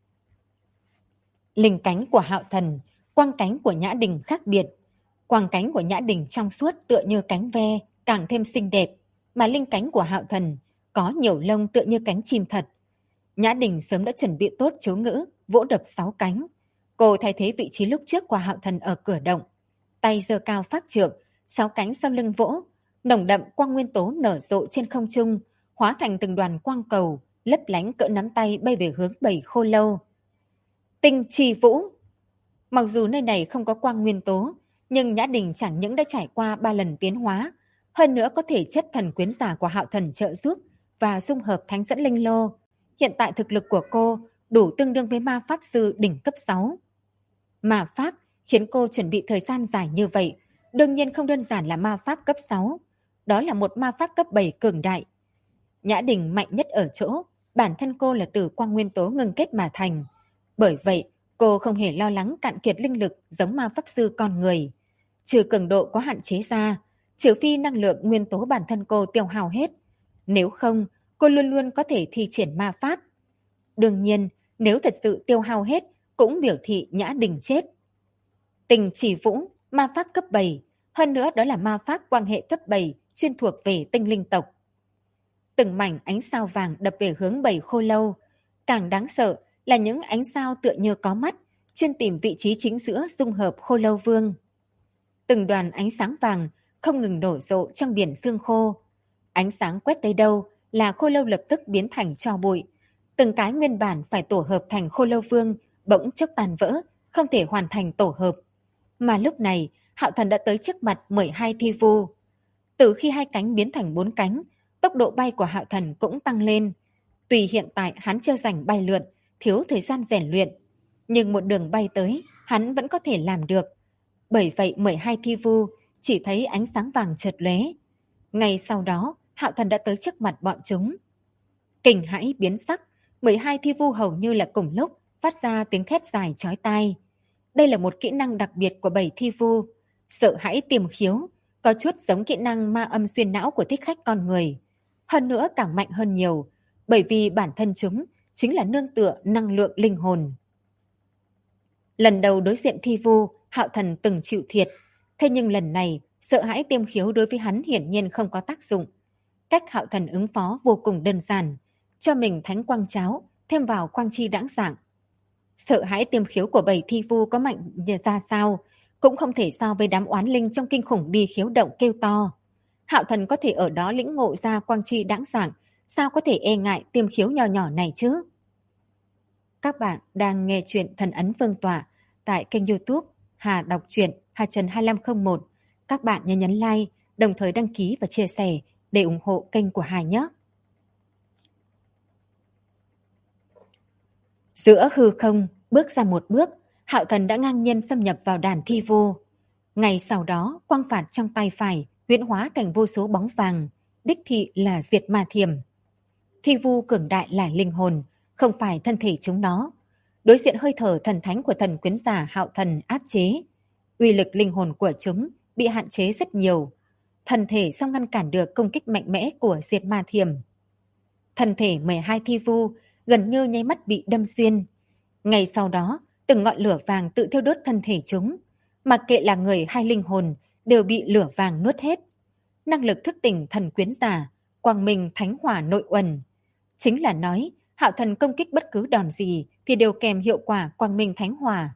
Linh cánh của Hạo Thần, quang cánh của Nhã Đình khác biệt. Quang cánh của Nhã Đình trong suốt tựa như cánh ve, càng thêm xinh đẹp, mà linh cánh của Hạo Thần có nhiều lông tựa như cánh chim thật. Nhã Đình sớm đã chuẩn bị tốt chú ngữ, vỗ đập 6 cánh. Cô thay thế vị trí lúc trước của Hạo Thần ở cửa động. Tay giơ cao pháp trượng, 6 cánh sau lưng vỗ, nồng đậm quang nguyên tố nở rộ trên không trung, hóa thành từng đoàn quang cầu, lấp lánh cỡ nắm tay bay về hướng bầy khô lâu. Tinh trì vũ! Mặc dù nơi này không có quang nguyên tố, nhưng Nhã Đình chẳng những đã trải qua 3 lần tiến hóa, hơn nữa có thể chất thần quyến giả của Hạo Thần trợ giúp và dung hợp thánh dẫn linh lô. Hiện tại thực lực của cô đủ tương đương với ma pháp sư đỉnh cấp 6. Ma pháp khiến cô chuẩn bị thời gian dài như vậy, đương nhiên không đơn giản là ma pháp cấp 6. Đó là một ma pháp cấp 7 cường đại. Nhã Đình mạnh nhất ở chỗ, bản thân cô là từ quang nguyên tố ngưng kết mà thành. Bởi vậy, cô không hề lo lắng cạn kiệt linh lực giống ma pháp sư con người. Trừ cường độ có hạn chế ra, trừ phi năng lượng nguyên tố bản thân cô tiêu hao hết. Nếu không, cô luôn luôn có thể thi triển ma pháp. Đương nhiên, nếu thật sự tiêu hao hết, cũng biểu thị Nhã Đình chết. Tình chỉ vũ, ma pháp cấp 7, hơn nữa đó là ma pháp quan hệ cấp 7, chuyên thuộc về tinh linh tộc. Từng mảnh ánh sao vàng đập về hướng bầy khô lâu. Càng đáng sợ là những ánh sao tựa như có mắt, chuyên tìm vị trí chính giữa dung hợp khô lâu vương. Từng đoàn ánh sáng vàng không ngừng nổ rộ trong biển sương khô. Ánh sáng quét tới đâu là khô lâu lập tức biến thành tro bụi. Từng cái nguyên bản phải tổ hợp thành khô lâu vương bỗng chốc tàn vỡ, không thể hoàn thành tổ hợp. Mà lúc này, Hạo Thần đã tới trước mặt 12 thi vu. Từ khi 2 cánh biến thành 4 cánh, tốc độ bay của Hạo Thần cũng tăng lên. Tuy hiện tại hắn chưa rảnh bay lượn, thiếu thời gian rèn luyện, nhưng một đường bay tới, hắn vẫn có thể làm được. Bởi vậy 12 thi vu chỉ thấy ánh sáng vàng chợt lóe. Ngay sau đó, Hạo Thần đã tới trước mặt bọn chúng. Kinh hãi biến sắc, 12 thi vu hầu như là cùng lúc phát ra tiếng thét dài chói tai. Đây là một kỹ năng đặc biệt của 7 thi vu, sợ hãi tiềm khiếu, có chút giống kỹ năng ma âm xuyên não của thích khách con người. Hơn nữa càng mạnh hơn nhiều, bởi vì bản thân chúng chính là nương tựa năng lượng linh hồn. Lần đầu đối diện thi vu, Hạo Thần từng chịu thiệt, thế nhưng lần này sợ hãi tiêm khiếu đối với hắn hiển nhiên không có tác dụng. Cách Hạo Thần ứng phó vô cùng đơn giản, cho mình thánh quang cháo, thêm vào quang chi đãng dạng. Sợ hãi tiêm khiếu của 7 thi vu có mạnh ra sao, cũng không thể so với đám oán linh trong kinh khủng đi khiếu động kêu to. Hạo Thần có thể ở đó lĩnh ngộ ra quang chi đãng dạng, sao có thể e ngại tiêm khiếu nhỏ nhỏ này chứ? Các bạn đang nghe chuyện Thần Ấn Vương Tọa, tại kênh YouTube Hà Đọc Truyện Hà Trần 2501. Các bạn nhớ nhấn like, đồng thời đăng ký và chia sẻ để ủng hộ kênh của Hà nhé. Giữa hư không, bước ra một bước, Hạo Thần đã ngang nhiên xâm nhập vào đàn thi vô. Ngay sau đó, quang phạt trong tay phải huyễn hóa thành vô số bóng vàng, đích thị là diệt ma thiểm. Thi vu cường đại là linh hồn, không phải thân thể chúng nó. Đối diện hơi thở thần thánh của thần quyến giả Hạo Thần áp chế, uy lực linh hồn của chúng bị hạn chế rất nhiều. Thân thể sao ngăn cản được công kích mạnh mẽ của diệt ma thiểm. Thân thể 12 thi vu gần như nháy mắt bị đâm xuyên. Ngay sau đó, từng ngọn lửa vàng tự thiêu đốt thân thể chúng. Mặc kệ là người hay linh hồn, đều bị lửa vàng nuốt hết. Năng lực thức tỉnh thần quyến giả, quang minh thánh hỏa nội uẩn. Chính là nói, Hạo Thần công kích bất cứ đòn gì thì đều kèm hiệu quả quang minh thánh hỏa.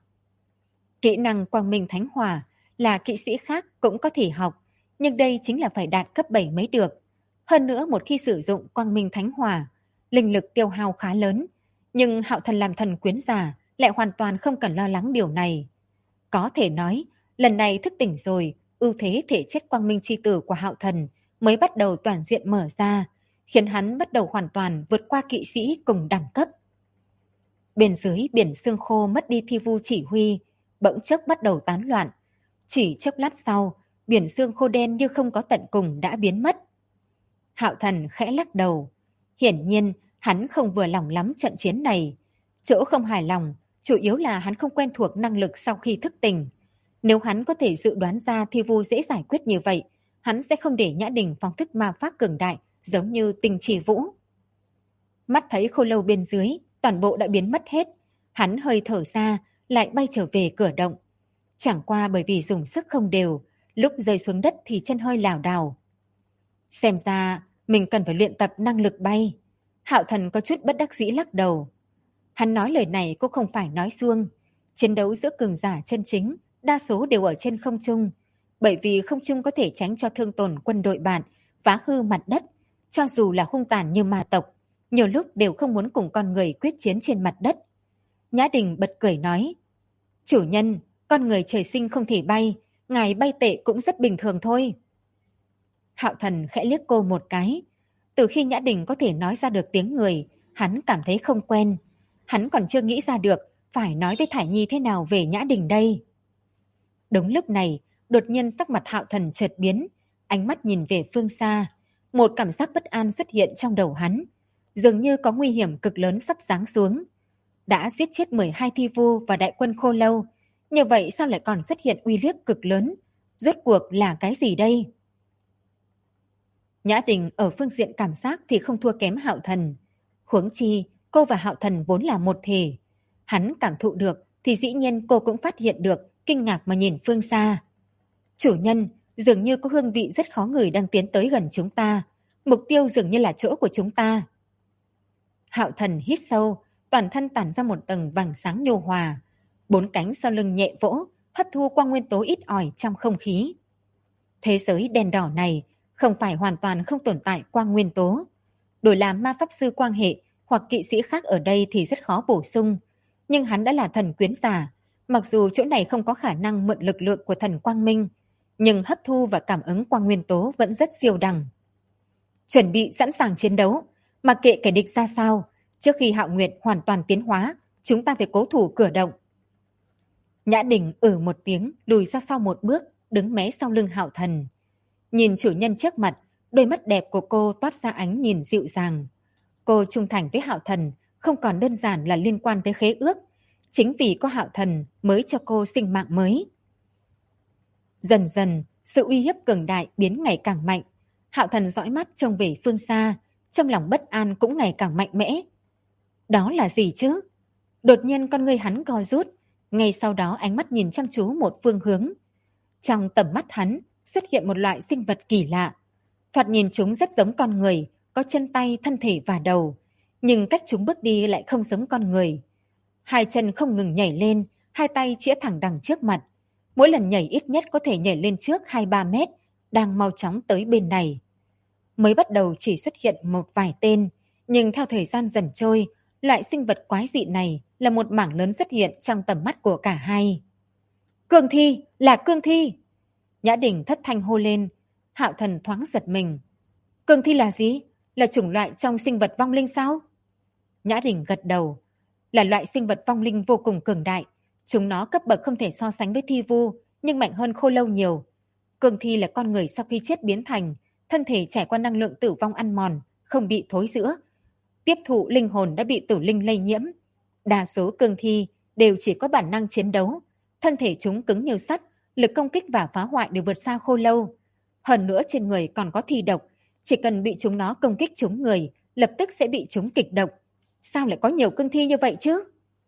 Kỹ năng quang minh thánh hỏa là kỵ sĩ khác cũng có thể học, nhưng đây chính là phải đạt cấp 7 mới được. Hơn nữa một khi sử dụng quang minh thánh hỏa, linh lực tiêu hao khá lớn, nhưng Hạo Thần làm thần quyến giả lại hoàn toàn không cần lo lắng điều này. Có thể nói, lần này thức tỉnh rồi, ưu thế thể chất quang minh chi tử của Hạo Thần mới bắt đầu toàn diện mở ra, khiến hắn bắt đầu hoàn toàn vượt qua kỵ sĩ cùng đẳng cấp. Bên dưới biển sương khô mất đi thi vu chỉ huy, bỗng chốc bắt đầu tán loạn. Chỉ chốc lát sau, biển sương khô đen như không có tận cùng đã biến mất. Hạo Thần khẽ lắc đầu. Hiển nhiên, hắn không vừa lòng lắm trận chiến này. Chỗ không hài lòng, chủ yếu là hắn không quen thuộc năng lực sau khi thức tỉnh. Nếu hắn có thể dự đoán ra thi vu dễ giải quyết như vậy, hắn sẽ không để Nhã Đình phóng thích ma pháp cường đại giống như Tinh Chỉ Vũ. Mắt thấy khô lâu bên dưới, toàn bộ đã biến mất hết. Hắn hơi thở ra, lại bay trở về cửa động. Chẳng qua bởi vì dùng sức không đều, lúc rơi xuống đất thì chân hơi lảo đảo. Xem ra, mình cần phải luyện tập năng lực bay. Hạo Thần có chút bất đắc dĩ lắc đầu. Hắn nói lời này cũng không phải nói suông. Chiến đấu giữa cường giả chân chính, đa số đều ở trên không trung. Bởi vì không trung có thể tránh cho thương tổn quân đội bạn, phá hư mặt đất. Cho dù là hung tàn như ma tộc, nhiều lúc đều không muốn cùng con người quyết chiến trên mặt đất. Nhã Đình bật cười nói, chủ nhân, con người trời sinh không thể bay, ngài bay tệ cũng rất bình thường thôi. Hạo Thần khẽ liếc cô một cái. Từ khi Nhã Đình có thể nói ra được tiếng người, hắn cảm thấy không quen. Hắn còn chưa nghĩ ra được phải nói với Thải Nhi thế nào về Nhã Đình đây. Đúng lúc này, đột nhiên sắc mặt Hạo Thần chợt biến, ánh mắt nhìn về phương xa. Một cảm giác bất an xuất hiện trong đầu hắn. Dường như có nguy hiểm cực lớn sắp giáng xuống. Đã giết chết 12 thi vu và đại quân khô lâu. Như vậy sao lại còn xuất hiện uy hiếp cực lớn? Rốt cuộc là cái gì đây? Nhã Đình ở phương diện cảm giác thì không thua kém Hạo Thần. Huống chi, cô và Hạo Thần vốn là một thể. Hắn cảm thụ được thì dĩ nhiên cô cũng phát hiện được, kinh ngạc mà nhìn phương xa. Chủ nhân, dường như có hương vị rất khó ngửi đang tiến tới gần chúng ta. Mục tiêu dường như là chỗ của chúng ta. Hạo Thần hít sâu, toàn thân tản ra một tầng vàng sáng nhu hòa. 4 cánh sau lưng nhẹ vỗ, hấp thu quang nguyên tố ít ỏi trong không khí. Thế giới đen đỏ này không phải hoàn toàn không tồn tại quang nguyên tố. Đổi làm ma pháp sư quang hệ hoặc kỵ sĩ khác ở đây thì rất khó bổ sung. Nhưng hắn đã là thần quyến giả. Mặc dù chỗ này không có khả năng mượn lực lượng của thần quang minh, nhưng hấp thu và cảm ứng quang nguyên tố vẫn rất siêu đẳng. Chuẩn bị sẵn sàng chiến đấu. Mặc kệ kẻ địch ra sao, trước khi Hạo Nguyệt hoàn toàn tiến hóa, chúng ta phải cố thủ cửa động. Nhã Đình một tiếng, lùi ra sau một bước, đứng mé sau lưng Hạo Thần. Nhìn chủ nhân trước mặt, đôi mắt đẹp của cô toát ra ánh nhìn dịu dàng. Cô trung thành với Hạo Thần không còn đơn giản là liên quan tới khế ước. Chính vì có Hạo Thần mới cho cô sinh mạng mới. Dần dần, sự uy hiếp cường đại biến ngày càng mạnh. Hạo Thần dõi mắt trông về phương xa, trong lòng bất an cũng ngày càng mạnh mẽ. Đó là gì chứ? Đột nhiên con người hắn co rút, ngay sau đó ánh mắt nhìn chăm chú một phương hướng. Trong tầm mắt hắn xuất hiện một loại sinh vật kỳ lạ. Thoạt nhìn chúng rất giống con người, có chân tay, thân thể và đầu. Nhưng cách chúng bước đi lại không giống con người. Hai chân không ngừng nhảy lên, hai tay chĩa thẳng đằng trước mặt. Mỗi lần nhảy ít nhất có thể nhảy lên trước 2-3 mét, đang mau chóng tới bên này. Mới bắt đầu chỉ xuất hiện một vài tên, nhưng theo thời gian dần trôi, loại sinh vật quái dị này là một mảng lớn xuất hiện trong tầm mắt của cả hai. Cương thi, là cương thi! Nhã Đình thất thanh hô lên. Hạo Thần thoáng giật mình. Cương thi là gì? Là chủng loại trong sinh vật vong linh sao? Nhã Đình gật đầu. Là loại sinh vật vong linh vô cùng cường đại. Chúng nó cấp bậc không thể so sánh với thi vu, nhưng mạnh hơn khô lâu nhiều. Cương thi là con người sau khi chết biến thành, thân thể trải qua năng lượng tử vong ăn mòn, không bị thối rữa. Tiếp thụ linh hồn đã bị tử linh lây nhiễm. Đa số cương thi đều chỉ có bản năng chiến đấu. Thân thể chúng cứng như sắt, lực công kích và phá hoại đều vượt xa khô lâu. Hơn nữa trên người còn có thi độc. Chỉ cần bị chúng nó công kích trúng người, lập tức sẽ bị chúng kịch độc. Sao lại có nhiều cương thi như vậy chứ?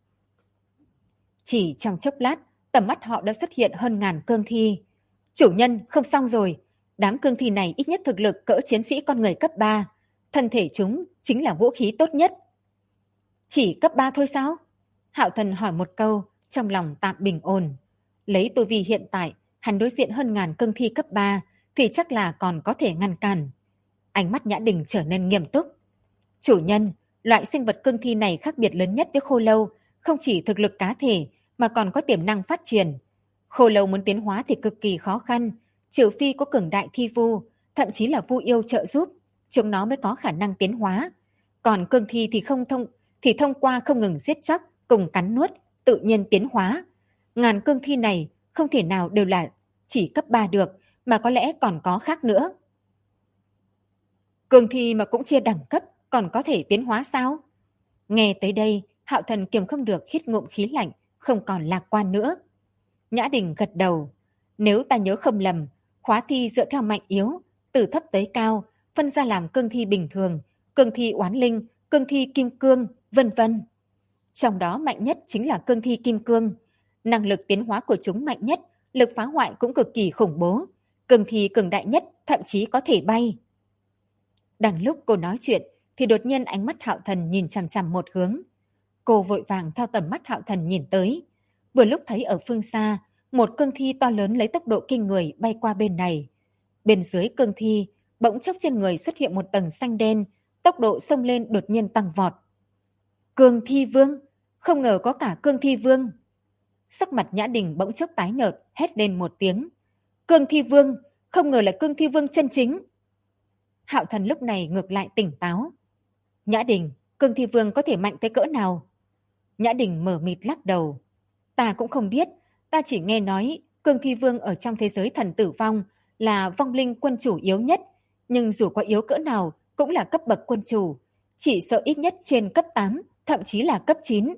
Chỉ trong chốc lát, tầm mắt họ đã xuất hiện hơn ngàn cương thi. Chủ nhân, không xong rồi. Đám cương thi này ít nhất thực lực cỡ chiến sĩ con người cấp 3. Thân thể chúng chính là vũ khí tốt nhất. Chỉ cấp 3 thôi sao? Hạo Thần hỏi một câu, trong lòng tạm bình ổn. Lấy tu vi hiện tại, hắn đối diện hơn ngàn cương thi cấp 3, thì chắc là còn có thể ngăn cản. Ánh mắt Nhã Đình trở nên nghiêm túc. Chủ nhân, loại sinh vật cương thi này khác biệt lớn nhất với khô lâu, không chỉ thực lực cá thể, mà còn có tiềm năng phát triển. Khô lâu muốn tiến hóa thì cực kỳ khó khăn, trừ phi có cường đại thi vu, thậm chí là vu yêu trợ giúp, chúng nó mới có khả năng tiến hóa. Còn cương thi thì thông qua không ngừng giết chóc, cùng cắn nuốt, tự nhiên tiến hóa. Ngàn cương thi này không thể nào đều là chỉ cấp 3 được, mà có lẽ còn có khác nữa. Cương thi mà cũng chia đẳng cấp, còn có thể tiến hóa sao? Nghe tới đây, Hạo Thần kiềm không được hít ngụm khí lạnh, không còn lạc quan nữa. Nhã Đình gật đầu. Nếu ta nhớ không lầm, hóa thi dựa theo mạnh yếu, từ thấp tới cao, phân ra làm cương thi bình thường, cương thi oán linh, cương thi kim cương, vân vân. Trong đó mạnh nhất chính là cương thi kim cương. Năng lực tiến hóa của chúng mạnh nhất, lực phá hoại cũng cực kỳ khủng bố. Cương thi cường đại nhất, thậm chí có thể bay. Đang lúc cô nói chuyện, thì đột nhiên ánh mắt Hạo Thần nhìn chằm chằm một hướng. Cô vội vàng theo tầm mắt Hạo Thần nhìn tới. Vừa lúc thấy ở phương xa, một cương thi to lớn lấy tốc độ kinh người bay qua bên này. Bên dưới cương thi, bỗng chốc trên người xuất hiện một tầng xanh đen, tốc độ xông lên đột nhiên tăng vọt. Cương thi vương! Không ngờ có cả cương thi vương! Sắc mặt Nhã Đình bỗng chốc tái nhợt, hét lên một tiếng. Cương thi vương! Không ngờ là cương thi vương chân chính! Hạo Thần lúc này ngược lại tỉnh táo. Nhã Đình, cương thi vương có thể mạnh tới cỡ nào? Nhã Đình mờ mịt lắc đầu. Ta cũng không biết, ta chỉ nghe nói cương thi vương ở trong thế giới thần tử vong là vong linh quân chủ yếu nhất, nhưng dù có yếu cỡ nào cũng là cấp bậc quân chủ, chỉ sợ ít nhất trên cấp 8, thậm chí là cấp 9.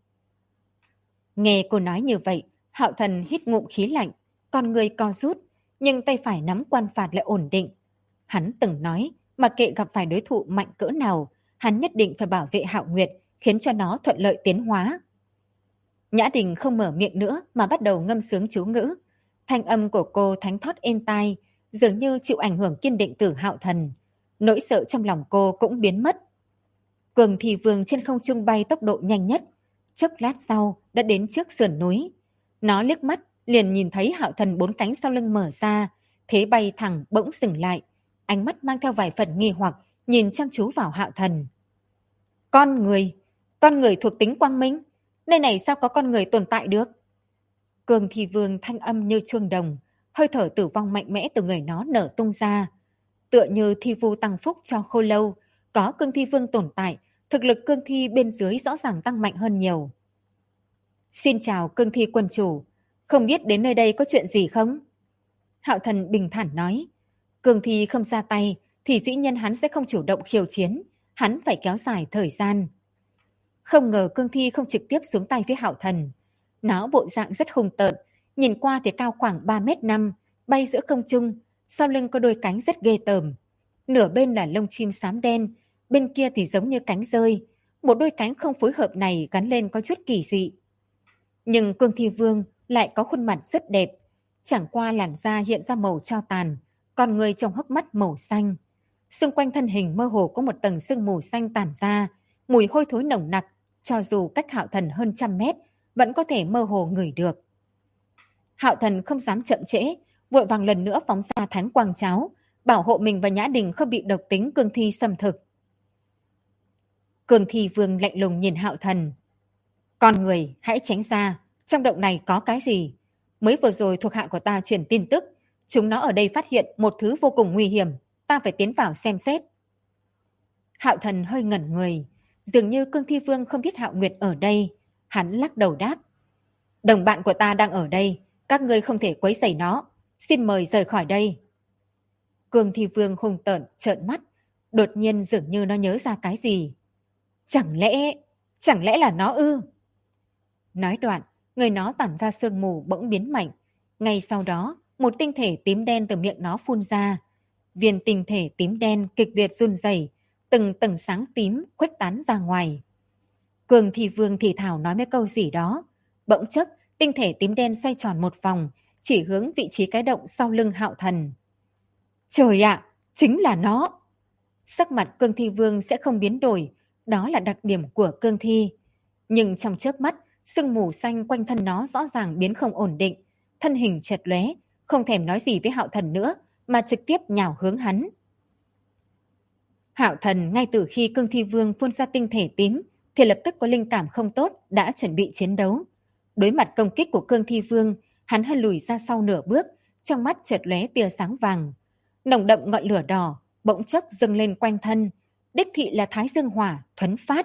Nghe cô nói như vậy, Hạo Thần hít ngụm khí lạnh, con người co rút, nhưng tay phải nắm quan phạt lại ổn định. Hắn từng nói, mặc kệ gặp phải đối thủ mạnh cỡ nào, hắn nhất định phải bảo vệ Hạo Nguyệt, khiến cho nó thuận lợi tiến hóa. Nhã Đình không mở miệng nữa mà bắt đầu ngâm sướng chú ngữ. Thanh âm của cô thánh thót êm tai, dường như chịu ảnh hưởng kiên định từ Hạo Thần. Nỗi sợ trong lòng cô cũng biến mất. Cường Thị Vương trên không trung bay tốc độ nhanh nhất. Chốc lát sau đã đến trước sườn núi. Nó liếc mắt liền nhìn thấy Hạo Thần 4 cánh sau lưng mở ra, thế bay thẳng bỗng dừng lại. Ánh mắt mang theo vài phần nghi hoặc, nhìn chăm chú vào Hạo Thần. Con người thuộc tính quang minh, nơi này sao có con người tồn tại được? Cường Thị Vương thanh âm như chuông đồng, hơi thở tử vong mạnh mẽ từ người nó nở tung ra. Tựa như thi vu tăng phúc cho khô lâu, có cương thi vương tồn tại, thực lực cương thi bên dưới rõ ràng tăng mạnh hơn nhiều. Xin chào cương thi quân chủ, không biết đến nơi đây có chuyện gì không? Hạo Thần bình thản nói. Cương thi không ra tay thì dĩ nhiên hắn sẽ không chủ động khiêu chiến, hắn phải kéo dài thời gian. Không ngờ cương thi không trực tiếp xuống tay với Hạo Thần. Nó bộ dạng rất hung tợn, nhìn qua thì cao khoảng 3,5 m, bay giữa không trung, sau lưng có đôi cánh rất ghê tởm. Nửa bên là lông chim xám đen, bên kia thì giống như cánh rơi. Một đôi cánh không phối hợp này gắn lên có chút kỳ dị. Nhưng cương thi vương lại có khuôn mặt rất đẹp, chẳng qua làn da hiện ra màu tro tàn, con người trong hốc mắt màu xanh. Xung quanh thân hình mơ hồ có một tầng sương mù xanh tản ra, mùi hôi thối nồng nặc, cho dù cách Hạo Thần hơn 100 m, vẫn có thể mơ hồ ngửi được. Hạo Thần không dám chậm trễ, vội vàng lần nữa phóng ra thánh quang cháo, bảo hộ mình và Nhã Đình không bị độc tính cương thi xâm thực. Cương Thi Vương lạnh lùng nhìn Hạo Thần. Con người, hãy tránh ra, trong động này có cái gì? Mới vừa rồi thuộc hạ của ta truyền tin tức, chúng nó ở đây phát hiện một thứ vô cùng nguy hiểm, ta phải tiến vào xem xét. Hạo Thần hơi ngẩn người, dường như Cương Thi Vương không biết Hạo Nguyệt ở đây. Hắn lắc đầu đáp. Đồng bạn của ta đang ở đây, các ngươi không thể quấy rầy nó, xin mời rời khỏi đây. Cương Thi Vương hung tợn trợn mắt, đột nhiên dường như nó nhớ ra cái gì. Chẳng lẽ là nó ư? Nói đoạn, người nó tản ra sương mù bỗng biến mạnh. Ngay sau đó, một tinh thể tím đen từ miệng nó phun ra. Viên tinh thể tím đen kịch liệt run rẩy, từng tầng sáng tím khuếch tán ra ngoài. Cương Thi Vương thì thào nói mấy câu gì đó. Bỗng chốc, tinh thể tím đen xoay tròn một vòng, chỉ hướng vị trí cái động sau lưng Hạo Thần. Trời ạ, chính là nó! Sắc mặt Cương Thi Vương sẽ không biến đổi, đó là đặc điểm của cương thi. Nhưng trong chớp mắt, sương mù xanh quanh thân nó rõ ràng biến không ổn định, thân hình chợt lóe, không thèm nói gì với Hạo Thần nữa, mà trực tiếp nhào hướng hắn. Hạo Thần ngay từ khi Cương Thi Vương phun ra tinh thể tím, thì lập tức có linh cảm không tốt, đã chuẩn bị chiến đấu. Đối mặt công kích của Cương Thi Vương, hắn hơi lùi ra sau nửa bước, trong mắt chợt lóe tia sáng vàng. Nồng đậm ngọn lửa đỏ bỗng chốc dâng lên quanh thân, đích thị là Thái Dương Hỏa thuấn phát.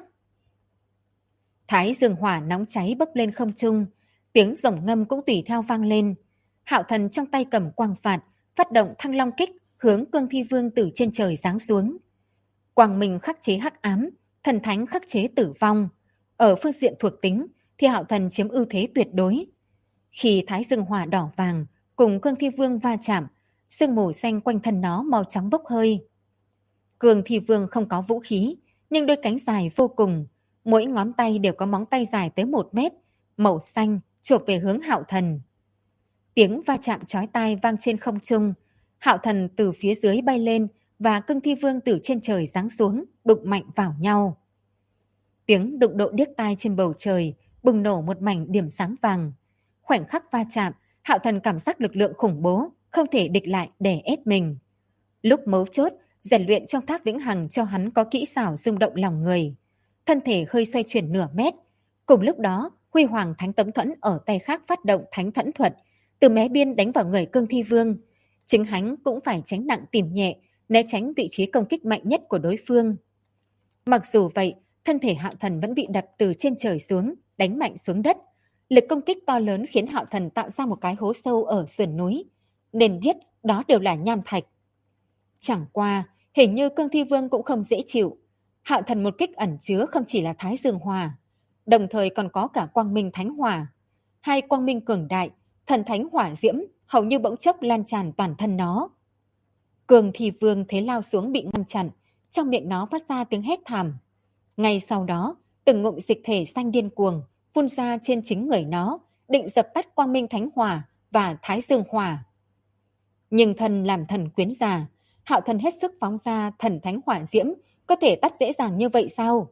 Thái Dương Hỏa nóng cháy bốc lên không trung, tiếng rồng ngâm cũng tùy theo vang lên. Hạo Thần trong tay cầm quang phạt, phát động Thăng Long kích hướng Cương Thi Vương từ trên trời giáng xuống. Quang minh khắc chế hắc ám, thần thánh khắc chế tử vong. Ở phương diện thuộc tính thì Hạo Thần chiếm ưu thế tuyệt đối. Khi Thái Dương Hỏa đỏ vàng cùng Cương Thi Vương va chạm, sương mù xanh quanh thân nó màu trắng bốc hơi. Cương Thi Vương không có vũ khí, nhưng đôi cánh dài vô cùng, mỗi ngón tay đều có móng tay dài tới 1 mét, màu xanh, chộp về hướng Hạo Thần. Tiếng va chạm chói tai vang trên không trung, Hạo Thần từ phía dưới bay lên và Cương Thi Vương từ trên trời giáng xuống, đụng mạnh vào nhau. Tiếng đụng độ điếc tai trên bầu trời, bùng nổ một mảnh điểm sáng vàng. Khoảnh khắc va chạm, Hạo Thần cảm giác lực lượng khủng bố, không thể địch lại đè ép mình. Lúc mấu chốt, rèn luyện trong tháp vĩnh hằng cho hắn có kỹ xảo rung động lòng người. Thân thể hơi xoay chuyển nửa mét. Cùng lúc đó, Huy Hoàng Thánh Tấm Thuẫn ở tay khác phát động Thánh Thuẫn thuật, từ mé biên đánh vào người Cương Thi Vương. Chính hắn cũng phải tránh nặng tìm nhẹ, né tránh vị trí công kích mạnh nhất của đối phương. Mặc dù vậy, thân thể Hạo Thần vẫn bị đập từ trên trời xuống, đánh mạnh xuống đất. Lực công kích to lớn khiến Hạo Thần tạo ra một cái hố sâu ở sườn núi. Nên biết đó đều là nham thạch. Chẳng qua, hình như Cương Thi Vương cũng không dễ chịu. Hạo Thần một kích ẩn chứa không chỉ là Thái Dương Hỏa, đồng thời còn có cả Quang Minh Thánh Hỏa. Hai quang minh cường đại, thần thánh hỏa diễm hầu như bỗng chốc lan tràn toàn thân nó. Cương Thi Vương thế lao xuống bị ngăn chặn, trong miệng nó phát ra tiếng hét thảm. Ngay sau đó, từng ngụm dịch thể xanh điên cuồng phun ra trên chính người nó, định dập tắt Quang Minh Thánh Hỏa và Thái Dương Hỏa. Nhưng thần làm thần quyến già, Hạo Thần hết sức phóng ra thần thánh hỏa diễm, có thể tắt dễ dàng như vậy sao?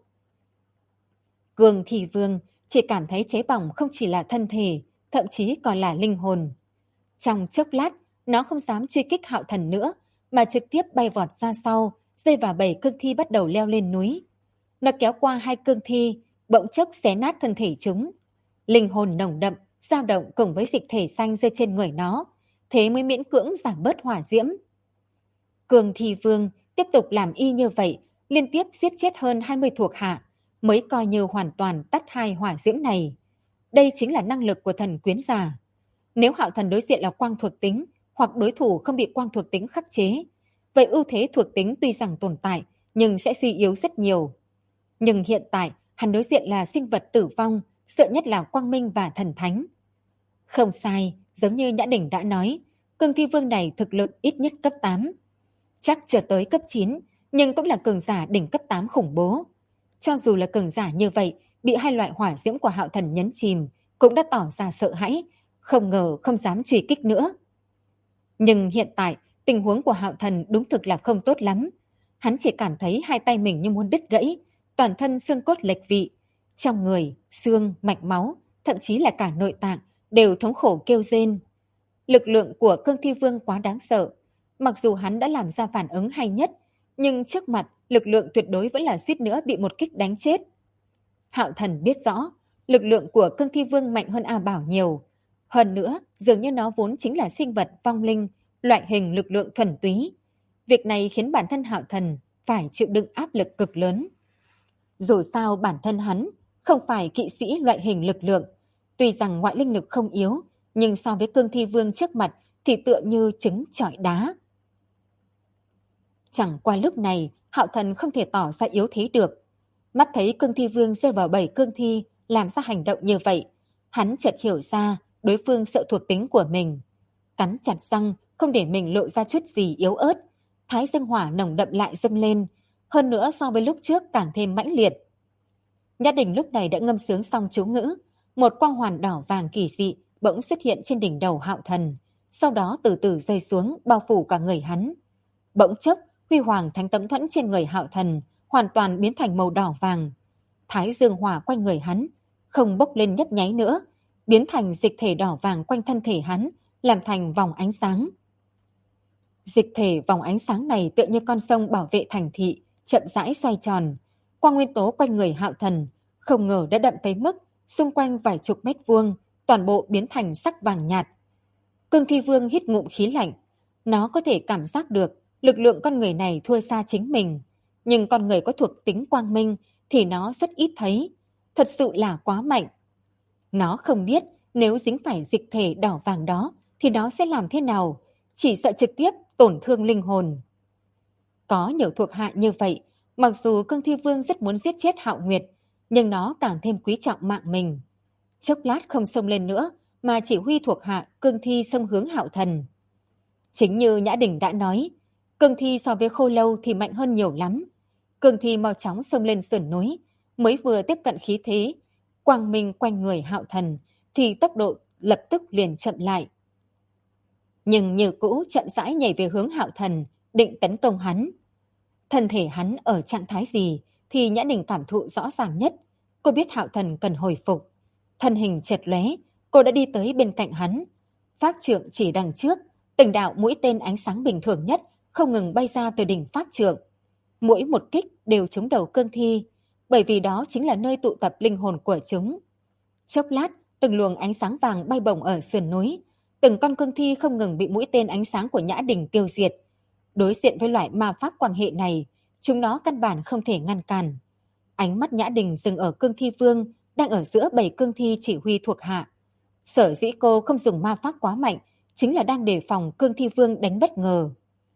Cương Thi Vương chỉ cảm thấy cháy bỏng không chỉ là thân thể, thậm chí còn là linh hồn. Trong chốc lát, nó không dám truy kích Hạo Thần nữa, mà trực tiếp bay vọt ra sau, rơi vào bầy cương thi bắt đầu leo lên núi. Nó kéo qua hai cương thi, bỗng chốc xé nát thân thể chúng. Linh hồn nồng đậm, dao động cùng với dịch thể xanh rơi trên người nó, thế mới miễn cưỡng giảm bớt hỏa diễm. Cương Thi Vương tiếp tục làm y như vậy, liên tiếp giết chết hơn 20 thuộc hạ, mới coi như hoàn toàn tắt hai hỏa diễm này. Đây chính là năng lực của thần quyến già. Nếu Hạo Thần đối diện là quang thuộc tính, hoặc đối thủ không bị quang thuộc tính khắc chế, vậy ưu thế thuộc tính tuy rằng tồn tại, nhưng sẽ suy yếu rất nhiều. Nhưng hiện tại, hắn đối diện là sinh vật tử vong, sợ nhất là quang minh và thần thánh. Không sai, giống như Nhã Đỉnh đã nói, Cương Thi Vương này thực lực ít nhất cấp 8. Chắc chưa tới cấp 9, nhưng cũng là cường giả đỉnh cấp 8 khủng bố. Cho dù là cường giả như vậy, bị hai loại hỏa diễm của Hạo Thần nhấn chìm, cũng đã tỏ ra sợ hãi, không ngờ không dám truy kích nữa. Nhưng hiện tại, tình huống của Hạo Thần đúng thực là không tốt lắm. Hắn chỉ cảm thấy hai tay mình như muốn đứt gãy, toàn thân xương cốt lệch vị. Trong người, xương, mạch máu, thậm chí là cả nội tạng, đều thống khổ kêu rên. Lực lượng của Cương Thi Vương quá đáng sợ. Mặc dù hắn đã làm ra phản ứng hay nhất, nhưng trước mặt lực lượng tuyệt đối vẫn là suýt nữa bị một kích đánh chết. Hạo Thần biết rõ, lực lượng của Cương Thi Vương mạnh hơn A Bảo nhiều. Hơn nữa, dường như nó vốn chính là sinh vật vong linh, loại hình lực lượng thuần túy. Việc này khiến bản thân Hạo Thần phải chịu đựng áp lực cực lớn. Dù sao bản thân hắn không phải kỵ sĩ loại hình lực lượng, tuy rằng ngoại linh lực không yếu, nhưng so với Cương Thi Vương trước mặt thì tựa như trứng chọi đá. Chẳng qua lúc này, Hạo Thần không thể tỏ ra yếu thế được. Mắt thấy Cương Thi Vương rơi vào bầy cương thi, làm ra hành động như vậy, hắn chợt hiểu ra đối phương sợ thuộc tính của mình. Cắn chặt răng, không để mình lộ ra chút gì yếu ớt, thái dương hỏa nồng đậm lại dâng lên, hơn nữa so với lúc trước càng thêm mãnh liệt. Nhã Đình lúc này đã ngâm sướng xong chú ngữ, một quang hoàn đỏ vàng kỳ dị bỗng xuất hiện trên đỉnh đầu Hạo Thần, sau đó từ từ rơi xuống bao phủ cả người hắn. Bỗng chốc, huy hoàng thánh tấm thuẫn trên người Hạo Thần hoàn toàn biến thành màu đỏ vàng. Thái dương hỏa quanh người hắn không bốc lên nhấp nháy nữa, biến thành dịch thể đỏ vàng quanh thân thể hắn, làm thành vòng ánh sáng. Dịch thể vòng ánh sáng này tựa như con sông bảo vệ thành thị, chậm rãi xoay tròn. Quang nguyên tố quanh người Hạo Thần không ngờ đã đậm tới mức xung quanh vài chục mét vuông, toàn bộ biến thành sắc vàng nhạt. Cương Thi Vương hít ngụm khí lạnh, nó có thể cảm giác được lực lượng con người này thua xa chính mình, nhưng con người có thuộc tính quang minh thì nó rất ít thấy, thật sự là quá mạnh. Nó không biết nếu dính phải dịch thể đỏ vàng đó thì nó sẽ làm thế nào, chỉ sợ trực tiếp tổn thương linh hồn. Có nhiều thuộc hạ như vậy, mặc dù Cương Thi Vương rất muốn giết chết Hạo Nguyệt, nhưng nó càng thêm quý trọng mạng mình. Chốc lát không xông lên nữa, mà chỉ huy thuộc hạ Cương Thi xông hướng Hạo Thần. Chính như Nhã Đình đã nói, Cương Thi so với Khô Lâu thì mạnh hơn nhiều lắm. Cương Thi mau chóng xông lên sườn núi, mới vừa tiếp cận khí thế, quang minh quanh người Hạo Thần thì tốc độ lập tức liền chậm lại. Nhưng như cũ chậm rãi nhảy về hướng Hạo Thần, định tấn công hắn. Thân thể hắn ở trạng thái gì thì Nhã Đình cảm thụ rõ ràng nhất. Cô biết Hạo Thần cần hồi phục. Thân hình chợt lóe, cô đã đi tới bên cạnh hắn. Pháp trượng chỉ đằng trước, từng đạo mũi tên ánh sáng bình thường nhất không ngừng bay ra từ đỉnh pháp trượng. Mỗi một kích đều trúng đầu Cương Thi, bởi vì đó chính là nơi tụ tập linh hồn của chúng. Chốc lát, từng luồng ánh sáng vàng bay bổng ở sườn núi, từng con Cương Thi không ngừng bị mũi tên ánh sáng của Nhã Đình tiêu diệt. Đối diện với loại ma pháp quan hệ này, chúng nó căn bản không thể ngăn cản. Ánh mắt Nhã Đình dừng ở Cương Thi Vương đang ở giữa bầy Cương Thi chỉ huy thuộc hạ. Sở dĩ cô không dùng ma pháp quá mạnh chính là đang đề phòng Cương Thi Vương đánh bất ngờ.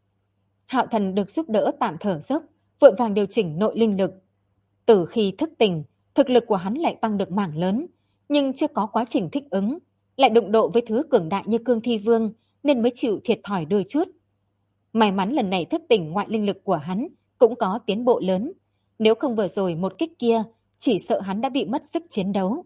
Hạo Thần được giúp đỡ tạm thở dốc, vội vàng điều chỉnh nội linh lực. Từ khi thức tỉnh, thực lực của hắn lại tăng được mảng lớn, nhưng chưa có quá trình thích ứng, lại đụng độ với thứ cường đại như Cương Thi Vương nên mới chịu thiệt thòi đôi chút. May mắn lần này thức tỉnh ngoại linh lực của hắn cũng có tiến bộ lớn, nếu không vừa rồi một kích kia, chỉ sợ hắn đã bị mất sức chiến đấu.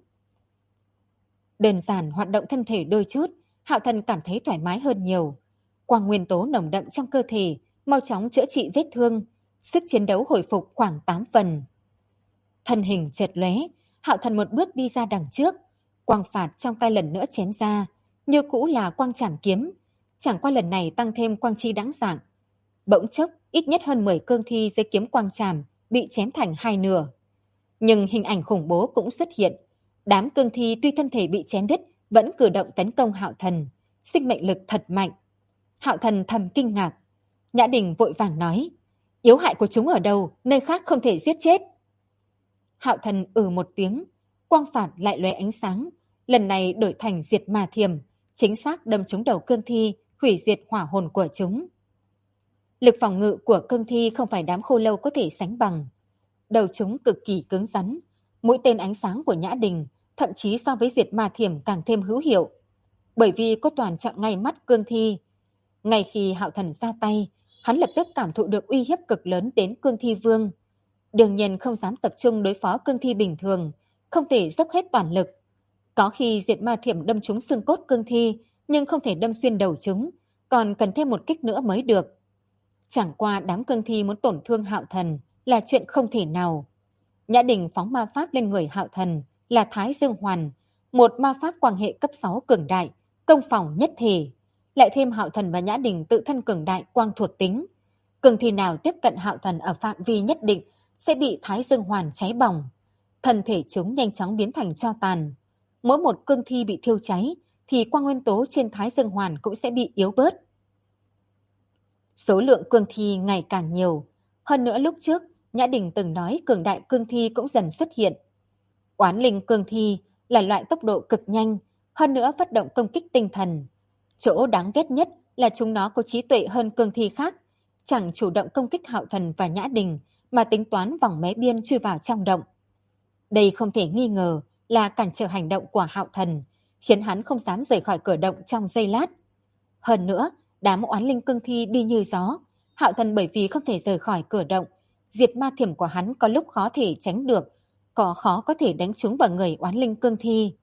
Đơn giản hoạt động thân thể đôi chút, Hạo Thần cảm thấy thoải mái hơn nhiều. Quang nguyên tố nồng đậm trong cơ thể, mau chóng chữa trị vết thương, sức chiến đấu hồi phục khoảng 8 phần. Thân hình chợt lóe, Hạo Thần một bước đi ra đằng trước, quang phạt trong tay lần nữa chém ra, như cũ là quang trảm kiếm, chẳng qua lần này tăng thêm quang chi đáng dạng. Bỗng chốc, ít nhất hơn 10 cương thi dưới kiếm quang trảm bị chém thành hai nửa. Nhưng hình ảnh khủng bố cũng xuất hiện. Đám cương thi tuy thân thể bị chém đứt vẫn cử động tấn công Hạo Thần, sinh mệnh lực thật mạnh. Hạo Thần thầm kinh ngạc. Nhã Đình vội vàng nói, yếu hại của chúng ở đâu, nơi khác không thể giết chết. Hạo Thần một tiếng, quang phạt lại lóe ánh sáng, lần này đổi thành diệt ma thiềm, chính xác đâm trúng đầu cương thi, hủy diệt hỏa hồn của chúng. Lực phòng ngự của cương thi không phải đám khô lâu có thể sánh bằng. Đầu chúng cực kỳ cứng rắn, mũi tên ánh sáng của Nhã Đình thậm chí so với diệt ma thiểm càng thêm hữu hiệu, bởi vì cô toàn chọn ngay mắt cương thi. Ngay khi Hạo Thần ra tay, hắn lập tức cảm thụ được uy hiếp cực lớn đến Cương Thi Vương. Đương nhiên không dám tập trung đối phó cương thi bình thường, không thể dốc hết toàn lực. Có khi diệt ma thiểm đâm trúng xương cốt cương thi, nhưng không thể đâm xuyên đầu chúng, còn cần thêm một kích nữa mới được. Chẳng qua đám cương thi muốn tổn thương Hạo Thần là chuyện không thể nào. Nhã Đình phóng ma pháp lên người Hạo Thần là Thái Dương Hoàn, một ma pháp quan hệ cấp 6 cường đại, công phòng nhất thể. Lại thêm Hạo Thần và Nhã Đình tự thân cường đại quang thuộc tính. Cương thi nào tiếp cận Hạo Thần ở phạm vi nhất định sẽ bị Thái Dương Hoàn cháy bỏng, thân thể chúng nhanh chóng biến thành tro tàn. Mỗi một cương thi bị thiêu cháy thì quang nguyên tố trên Thái Dương Hoàn cũng sẽ bị yếu bớt. Số lượng cương thi ngày càng nhiều. Hơn nữa lúc trước, Nhã Đình từng nói cường đại cương thi cũng dần xuất hiện. Oán linh cương thi là loại tốc độ cực nhanh, hơn nữa phát động công kích tinh thần. Chỗ đáng ghét nhất là chúng nó có trí tuệ hơn cương thi khác, chẳng chủ động công kích Hạo Thần và Nhã Đình mà tính toán vòng mé biên chui vào trong động. Đây không thể nghi ngờ là cản trở hành động của Hạo Thần, khiến hắn không dám rời khỏi cửa động trong giây lát. Hơn nữa, đám oán linh cương thi đi như gió, Hạo Thần bởi vì không thể rời khỏi cửa động, diệt ma thiểm của hắn có lúc khó thể tránh được, có khó có thể đánh trúng vào người oán linh cương thi.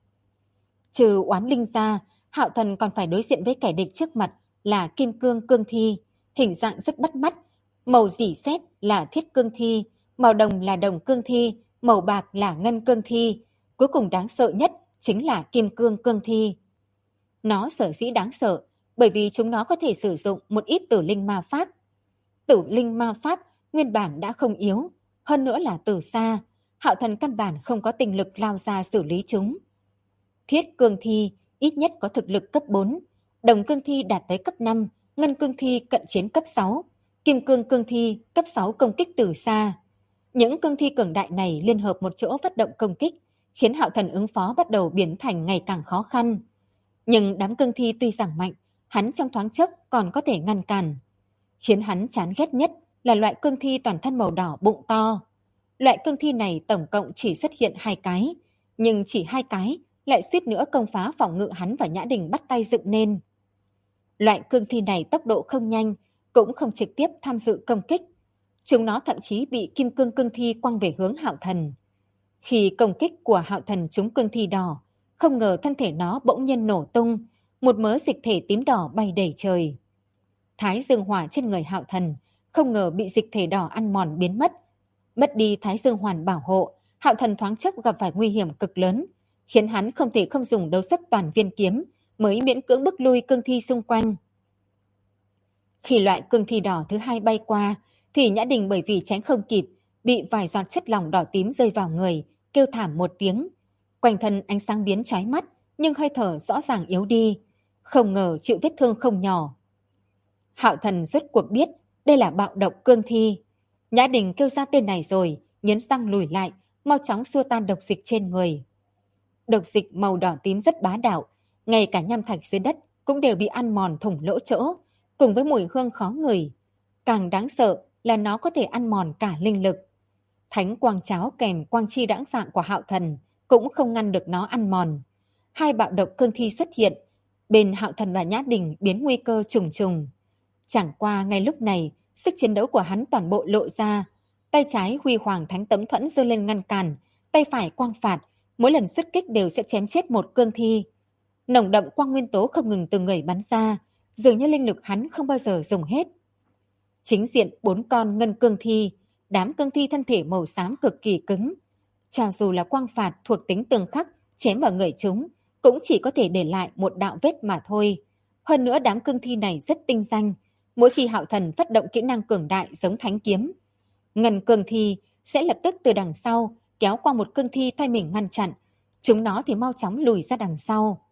Trừ oán linh ra, Hạo Thần còn phải đối diện với kẻ địch trước mặt là kim cương cương thi, hình dạng rất bắt mắt, màu rỉ sét là thiết cương thi, màu đồng là đồng cương thi, màu bạc là ngân cương thi, cuối cùng đáng sợ nhất chính là kim cương cương thi. Nó sở dĩ đáng sợ bởi vì chúng nó có thể sử dụng một ít tử linh ma pháp. Tử linh ma pháp nguyên bản đã không yếu, hơn nữa là từ xa, Hạo Thần căn bản không có tinh lực lao ra xử lý chúng. Thiết cương thi ít nhất có thực lực cấp 4, đồng cương thi đạt tới cấp 5, ngân cương thi cận chiến cấp 6, kim cương cương thi cấp 6 công kích từ xa. Những cương thi cường đại này liên hợp một chỗ phát động công kích, khiến Hạo Thần ứng phó bắt đầu biến thành ngày càng khó khăn. Nhưng đám cương thi tuy rằng mạnh, hắn trong thoáng chốc còn có thể ngăn cản. Khiến hắn chán ghét nhất là loại cương thi toàn thân màu đỏ bụng to. Loại cương thi này tổng cộng chỉ xuất hiện 2 cái, nhưng chỉ 2 cái lại suýt nữa công phá phòng ngự hắn và Nhã Đình bắt tay dựng nên. Loại cương thi này tốc độ không nhanh, cũng không trực tiếp tham dự công kích. Chúng nó thậm chí bị kim cương cương thi quăng về hướng Hạo Thần. Khi công kích của Hạo Thần trúng cương thi đỏ, không ngờ thân thể nó bỗng nhiên nổ tung, một mớ dịch thể tím đỏ bay đầy trời. Thái dương hỏa trên người Hạo Thần không ngờ bị dịch thể đỏ ăn mòn biến mất. Mất đi Thái dương hoàn bảo hộ, Hạo Thần thoáng chốc gặp phải nguy hiểm cực lớn, khiến hắn không thể không dùng đấu xuất toàn viên kiếm mới miễn cưỡng bức lui cương thi xung quanh. Khi loại cương thi đỏ thứ 2 bay qua, thì Nhã Đình bởi vì tránh không kịp, bị vài giọt chất lỏng đỏ tím rơi vào người, kêu thảm một tiếng. Quanh thân ánh sáng biến chói mắt, nhưng hơi thở rõ ràng yếu đi, không ngờ chịu vết thương không nhỏ. Hạo Thần rốt cuộc biết đây là bạo độc cương thi. Nhã Đình kêu ra tên này rồi, nghiến răng lùi lại, mau chóng xua tan độc dịch trên người. Độc dịch màu đỏ tím rất bá đạo, ngay cả nham thạch dưới đất cũng đều bị ăn mòn thủng lỗ chỗ, cùng với mùi hương khó ngửi. Càng đáng sợ là nó có thể ăn mòn cả linh lực. Thánh quang cháo kèm quang chi đãng dạng của Hạo Thần cũng không ngăn được nó ăn mòn. 2 bạo độc cương thi xuất hiện, bên Hạo Thần và Nhã Đình biến nguy cơ trùng trùng. Chẳng qua ngay lúc này, sức chiến đấu của hắn toàn bộ lộ ra. Tay trái huy hoàng thánh tấm thuẫn giơ lên ngăn cản, tay phải quang phạt, mỗi lần xuất kích đều sẽ chém chết một cương thi. Nồng đậm quang nguyên tố không ngừng từ người bắn ra, dường như linh lực hắn không bao giờ dùng hết. Chính diện 4 con ngân cương thi, đám cương thi thân thể màu xám cực kỳ cứng. Cho dù là quang phạt thuộc tính tương khắc, chém vào người chúng, cũng chỉ có thể để lại một đạo vết mà thôi. Hơn nữa đám cương thi này rất tinh danh, mỗi khi Hạo Thần phát động kỹ năng cường đại giống thánh kiếm, ngân cương thi sẽ lập tức từ đằng sau kéo qua một cương thi thay mình ngăn chặn, chúng nó thì mau chóng lùi ra đằng sau.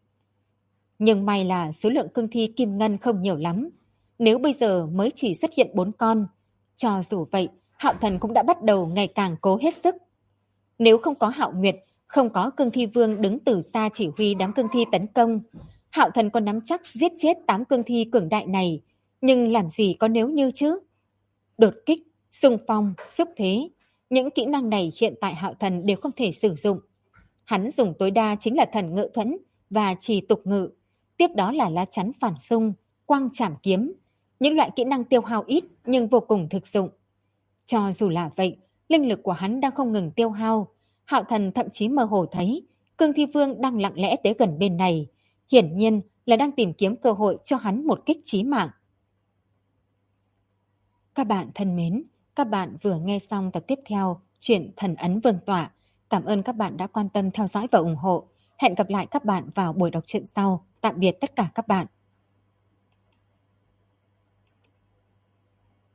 Nhưng may là số lượng cương thi kim ngân không nhiều lắm, nếu bây giờ mới chỉ xuất hiện 4 con, cho dù vậy Hạo Thần cũng đã bắt đầu ngày càng cố hết sức. Nếu không có Hạo Nguyệt, không có cương thi vương đứng từ xa chỉ huy đám cương thi tấn công, Hạo Thần còn nắm chắc giết chết 8 cương thi cường đại này, nhưng làm gì có nếu như chứ. Đột kích, xung phong, xúc thế, những kỹ năng này hiện tại Hạo Thần đều không thể sử dụng. Hắn dùng tối đa chính là thần ngự thuẫn và trì tục ngự, tiếp đó là lá chắn phản xung, quang trảm kiếm, những loại kỹ năng tiêu hao ít nhưng vô cùng thực dụng. Cho dù là vậy, linh lực của hắn đang không ngừng tiêu hao. Hạo Thần thậm chí mơ hồ thấy cương thi vương đang lặng lẽ tới gần bên này, hiển nhiên là đang tìm kiếm cơ hội cho hắn một kích chí mạng. Các bạn thân mến, các bạn vừa nghe xong tập tiếp theo truyện Thần Ấn Vương Tọa. Cảm ơn các bạn đã quan tâm theo dõi và ủng hộ. Hẹn gặp lại các bạn vào buổi đọc truyện sau. Tạm biệt tất cả các bạn.